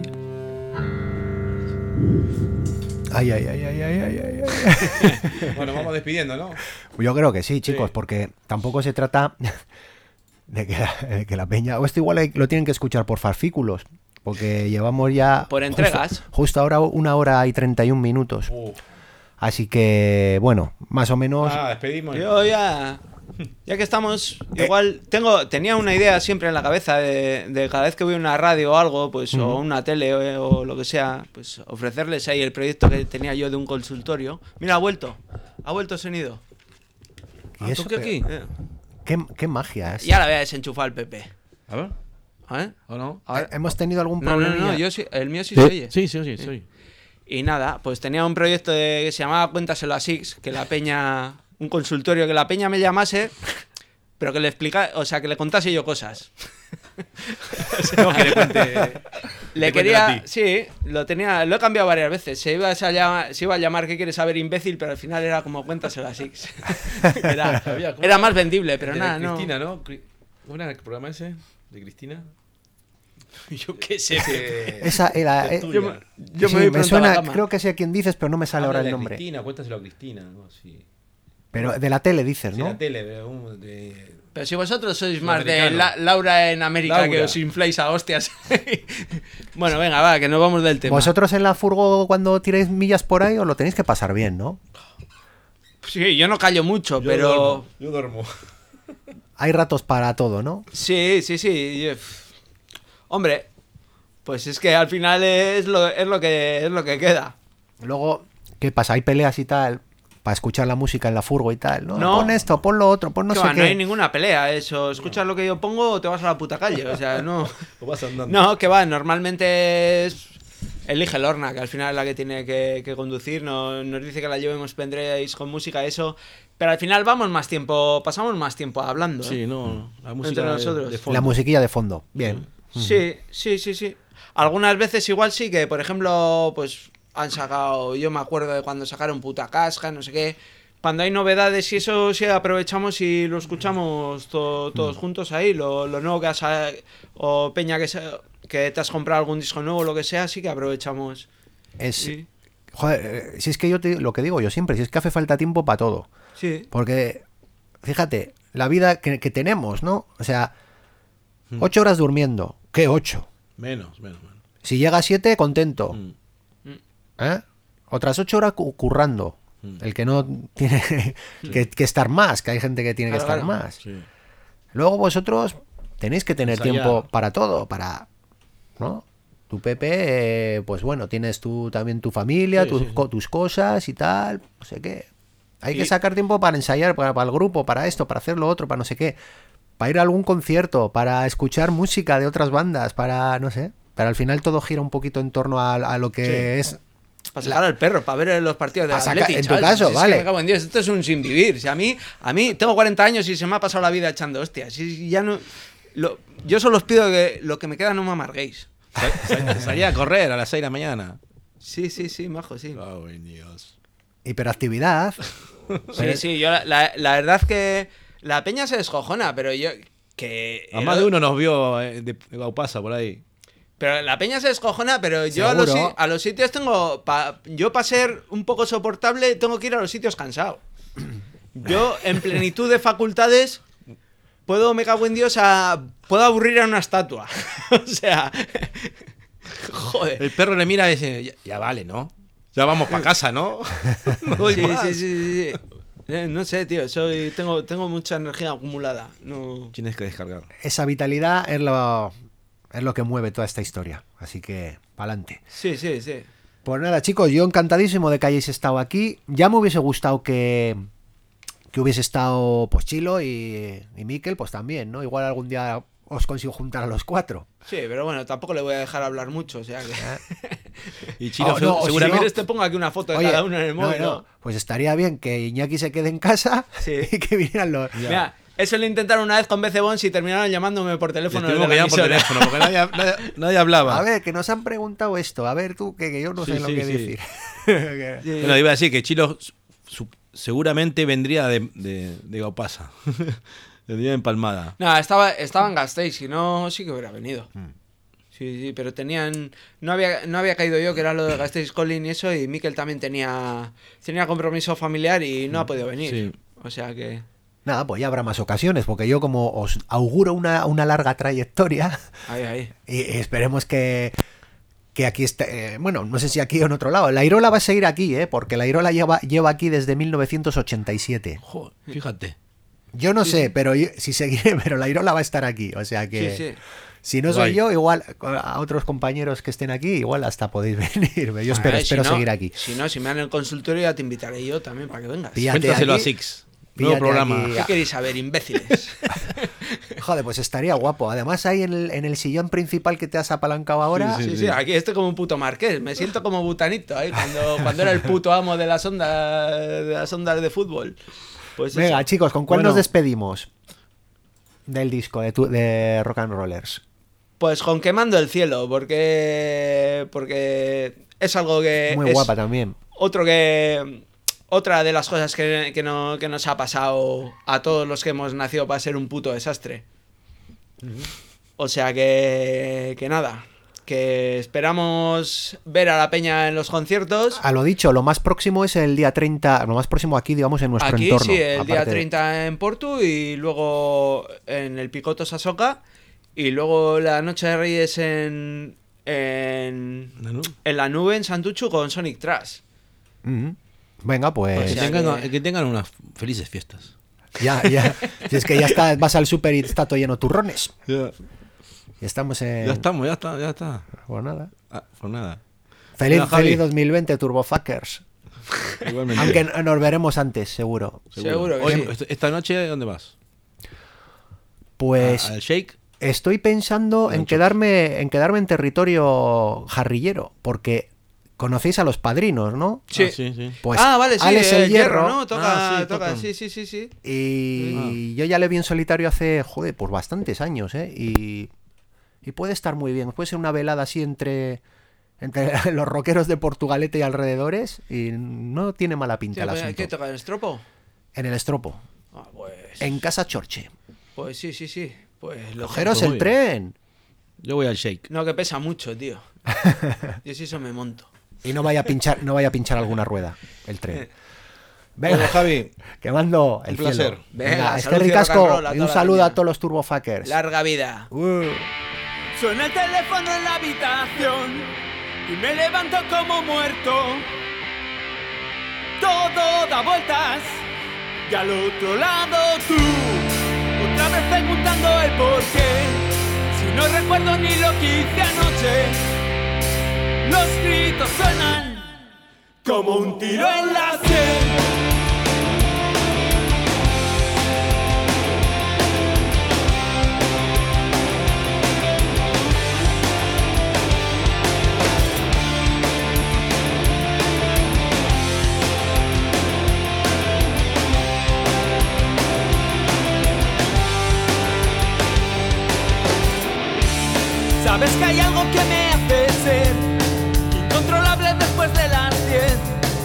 Ay, ay, ay, ay, ay, ay, ay, ay. Bueno, vamos despidiendo, ¿no? Yo creo que sí, chicos, Sí. porque tampoco se trata de que la, de que la peña... O esto igual hay- lo tienen que escuchar por fascículos, porque llevamos ya... Por justo- entregas. Justo, ahora una hora y treinta y un minutos. Uf. Así que, bueno, más o menos... Ah, despedimos. Yo ya, ya que estamos, igual tengo, tenía una idea siempre en la cabeza de, de cada vez que voy a una radio o algo, pues o una tele o, o lo que sea, pues ofrecerles ahí el proyecto que tenía yo de un consultorio. Mira, ha vuelto, ha vuelto el sonido. ¿Y eso ¿Toque qué- aquí? Eh, ¿Qué, qué magia es? Y ahora voy a desenchufar el P P. A ver. A ver, ¿O no? a ver. ¿Hemos tenido algún No, no, problema? no, yo sí, el mío sí, se oye. Sí, sí, sí, sí. Y nada, pues tenía un proyecto de- que se llamaba Cuéntaselo a Six, que la peña, un consultorio que la peña me llamase, pero que le explica, o sea, que le contase yo cosas. No, que le cuente. Le cuente a quería, ti. sí, lo tenía, lo he cambiado varias veces. Se iba a llamar, se iba a llamar ¿Qué quieres saber, imbécil? Pero al final era como Cuéntaselo a Six. Era, Había como- era más vendible, pero De la nada, no. Cristina, ¿no? Cri- ¿Cómo era el programa ese? ¿De Cristina? Yo qué sé. Ese- Esa era... eh, Tertulia. Yo, me- yo sí, me voy me pronto a la suena, cama. creo que sé a quién dices, pero no me sale Habla ahora de el la nombre. Cristina, cuéntaselo a Cristina, algo así. Pero de la tele dices, Sí, ¿no? la tele, de, un- de- Pero si vosotros sois más de americano. La- Laura en América, Laura. que os infláis a hostias. Bueno, venga, va, que nos vamos del tema. Vosotros en la furgo cuando tiráis millas por ahí os lo tenéis que pasar bien, ¿no? Sí, yo no callo mucho, Yo pero... duermo, yo duermo. Hay ratos para todo, ¿no? Sí, sí, sí. yo- Hombre, pues es que al final es lo, es lo que es lo que queda. Luego, ¿qué pasa? Hay peleas y tal para escuchar la música en la furgo y tal, ¿no? No. Pon esto, pon lo otro, pon no Que sé va, qué. no hay ninguna pelea, eso. Escuchas lo que yo pongo o te vas a la puta calle. O sea, no. O vas andando. No, que va, normalmente es. Elige Lorna, que al final es la que tiene que, que conducir. No, nos dice que la llevemos pendréis con música, eso. Pero al final vamos más tiempo, pasamos más tiempo hablando. ¿eh? Sí, no, la música Entre de- nosotros. de fondo. La musiquilla de fondo. Bien. Sí, sí, sí, sí. Algunas veces igual sí que, por ejemplo, pues han sacado, yo me acuerdo de cuando sacaron Puta Casca, no sé qué. Cuando hay novedades y eso sí aprovechamos y lo escuchamos to- todos juntos ahí. Lo, lo nuevo que has o Peña que, se- que te has comprado algún disco nuevo, lo que sea, sí que aprovechamos. Es, Sí. joder, eh, si es que yo te, lo que digo yo siempre, si es que hace falta tiempo para todo. Sí. Porque, fíjate, la vida que, que tenemos, ¿no? O sea, ocho horas durmiendo. ¿Qué ocho? Menos, menos, menos. Si llega a siete, contento. Mm. ¿Eh? Otras ocho horas cu- currando. El que no tiene que, que estar más, que hay gente que tiene que Claro, estar claro. más. Sí. Luego vosotros tenéis que tener Ensayar. tiempo para todo, para, ¿no? Tu Pepe, eh, pues bueno, tienes tú también tu familia, Sí, tus, sí, sí. co- tus cosas y tal, no sé qué. Hay Y- que sacar tiempo para ensayar, para, para el grupo, para esto, para hacer lo otro, para no sé qué. Para ir a algún concierto, para escuchar música de otras bandas, para, no sé. Pero al final todo gira un poquito en torno a, a lo que es... Para sacar al perro, para ver los partidos de Pa' sacar- Atleti, en tu chaval. caso, Si es que vale. me cago en Dios, esto es un sin vivir. Si a mí, a mí tengo cuarenta años y se me ha pasado la vida echando hostias. Y ya no, lo- yo solo os pido que lo que me queda no me amarguéis. Sa- sa- Salía a correr a las seis de la mañana. Sí, sí, sí, majo, sí. Oh, Dios. Hiperactividad. Sí, sí, yo la, la- la verdad que la peña se descojona, pero yo que A más de uno nos vio eh, de, de Gaupasa por ahí. Pero la peña se descojona, pero yo a los, Seguro. si- a los sitios tengo pa- yo para ser un poco soportable tengo que ir a los sitios cansado. Yo en plenitud de facultades puedo, me cago en Dios, a, puedo aburrir a una estatua. O sea, joder. El perro le mira y dice, ya, ya vale, ¿no? Ya vamos para casa, ¿no? No doy Sí, más. sí, sí, sí, sí. Eh, no sé, tío, soy tengo tengo mucha energía acumulada. No. Tienes que descargar. Esa vitalidad es lo, es lo que mueve toda esta historia. Así que, pa'lante. Sí, sí, sí. Pues nada, chicos, yo encantadísimo de que hayáis estado aquí. Ya me hubiese gustado que, que hubiese estado pues Chilo y, y Miquel, pues también, ¿no? Igual algún día os consigo juntar a los cuatro. Sí, pero bueno, tampoco le voy a dejar hablar mucho, o sea que. Y Chilo Oh, se- no, o si Si seguramente... quieres te pongo aquí una foto de Oye, cada uno en el no, móvil. no, ¿no? pues estaría bien que Iñaki se quede en casa Sí. y que vinieran los... Mira, eso lo intentaron una vez con B C Bones y terminaron llamándome por Les teléfono. tuvimos desde que la llamar por emisora. teléfono porque nadie, nadie- nadie hablaba. A ver, que nos han preguntado esto. A ver tú, que, que yo no sé Sí, lo sí, que sí. decir. Sí. Bueno, iba a decir que Chilo su- seguramente vendría de, de, de Gaupasa. Vendría empalmada. No, estaba, estaba en Gasteiz, si no, sí que hubiera venido. Mm. Sí, sí, pero tenían. No había, no había caído yo, que era lo de Gasteiz Colin y eso, y Miquel también tenía, tenía compromiso familiar y no ha podido venir. Sí. O sea que. Nada, pues ya habrá más ocasiones, porque yo como os auguro una, una larga trayectoria Ahí, ahí. y esperemos que, que aquí esté, eh, bueno, no sé si aquí o en otro lado. La Irola va a seguir aquí, ¿eh? Porque la Irola lleva, lleva aquí desde mil novecientos ochenta y siete. Joder, fíjate. Yo no sé, pero yo- si seguiré, pero la Irola va a estar aquí, o sea que... Sí, sí. Si no soy Guay. yo, igual a otros compañeros que estén aquí, igual hasta podéis venir. Yo espero, A ver, espero si no- seguir aquí. Si no, si me dan el consultorio ya te invitaré yo también para que vengas. Píllate Cuéntaselo aquí, a Six. Nuevo píllate programa. aquí. ¿Qué queréis saber, imbéciles? Joder, pues estaría guapo. Además, ahí en el, en el sillón principal que te has apalancado ahora, Sí, Sí, sí, aquí estoy como un puto marqués. Me siento como butanito ahí cuando, cuando era el puto amo de las ondas de las ondas de fútbol. Pues venga, eso. chicos, ¿con cuál Bueno. nos despedimos del disco de, tu- de Rock and Rollers? Pues con Quemando el cielo, porque porque es algo que Muy es guapa también. otro que otra de las cosas que, que, no- que nos ha pasado a todos los que hemos nacido para ser un puto desastre. O sea que que nada, que esperamos ver a la peña en los conciertos. A lo dicho, lo más próximo es el día treinta, lo más próximo aquí, digamos, en nuestro Aquí entorno. sí, el día aparte de- treinta en Portu y luego en el Picoto Sasoca y luego la Noche de Reyes en en, ¿No? en la nube en Santuchu con Sonic Trash. Ujú. Venga, pues Que, O sea tengan, que- que tengan unas felices fiestas. ya, ya. Si es que ya está, vas al súper y está todo lleno de turrones. Ya, Y estamos en... ya estamos, ya está, ya está. Pues nada. Ah, pues nada. Feliz, Venga, Javi. feliz dos mil veinte, Turbofuckers. Igualmente. Aunque n- nos veremos antes, seguro. Seguro que Oye, sí. est- esta noche, ¿dónde vas? Pues ¿Al Shake? estoy pensando en Anchos. quedarme, en quedarme en territorio jarrillero, porque conocéis a Los Padrinos, ¿no? Sí. Ah, sí, sí. Pues ah, vale, sí, Alex el el hierro, Hierro, ¿no? Toca, Ah, sí, toca, tocan. sí, sí, sí, sí. y yo ya le vi en solitario hace, joder, pues bastantes años, ¿eh? Y, y puede estar muy bien, puede ser una velada así entre, entre los rockeros de Portugalete y alrededores y no tiene mala pinta Sí, el pues, asunto. ¿qué toca? ¿El estropo? En el Estropo, Ah, pues... en Casa Chorche. Pues sí, sí, sí. Pues lo Cogeros muy el bien. tren Yo voy al shake. No, que pesa mucho, tío. Yo sí eso me monto. y no vaya a pinchar, no vaya a pinchar alguna rueda el tren. Bueno, Venga, Javi, que mando el un placer. cielo. Venga, es que salud y ricasco rock and roll a y toda un la saludo peña. a todos los turbofuckers. Larga vida. Uh. Suena el teléfono en la habitación y me levanto como muerto. Todo da vueltas y al otro lado tú, otra vez preguntando el por qué. Si no recuerdo ni lo que hice anoche, los gritos suenan como un tiro en la sien. Sabes que hay algo que me hace ser incontrolable después de las diez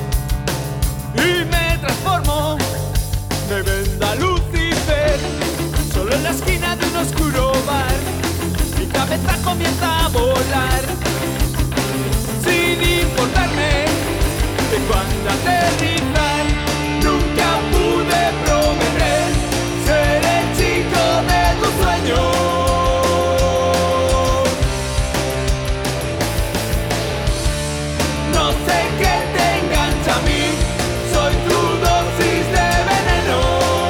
y me transformo, me venda Lucifer. Solo en la esquina de un oscuro bar mi cabeza comienza a volar sin importarme de cuándo aterrizar. Nunca pude prometer ser el chico de tus sueños. No sé qué te engancha a mí, soy tu dosis de veneno.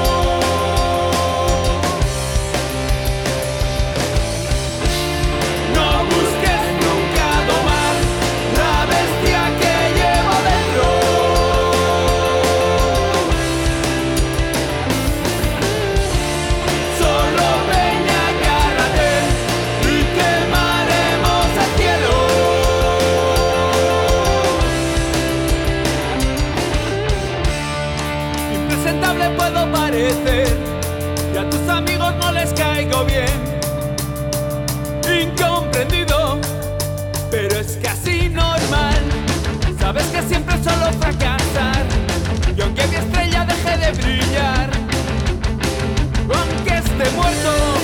No busques nunca domar la bestia que llevo dentro. Solo ven y agárrate y quemaremos el cielo. Impresentable puedo parecer y a tus amigos no les caigo bien. Incomprendido, pero es casi normal. Sabes que siempre solo fracasar y aunque mi estrella deje de brillar, aunque esté muerto,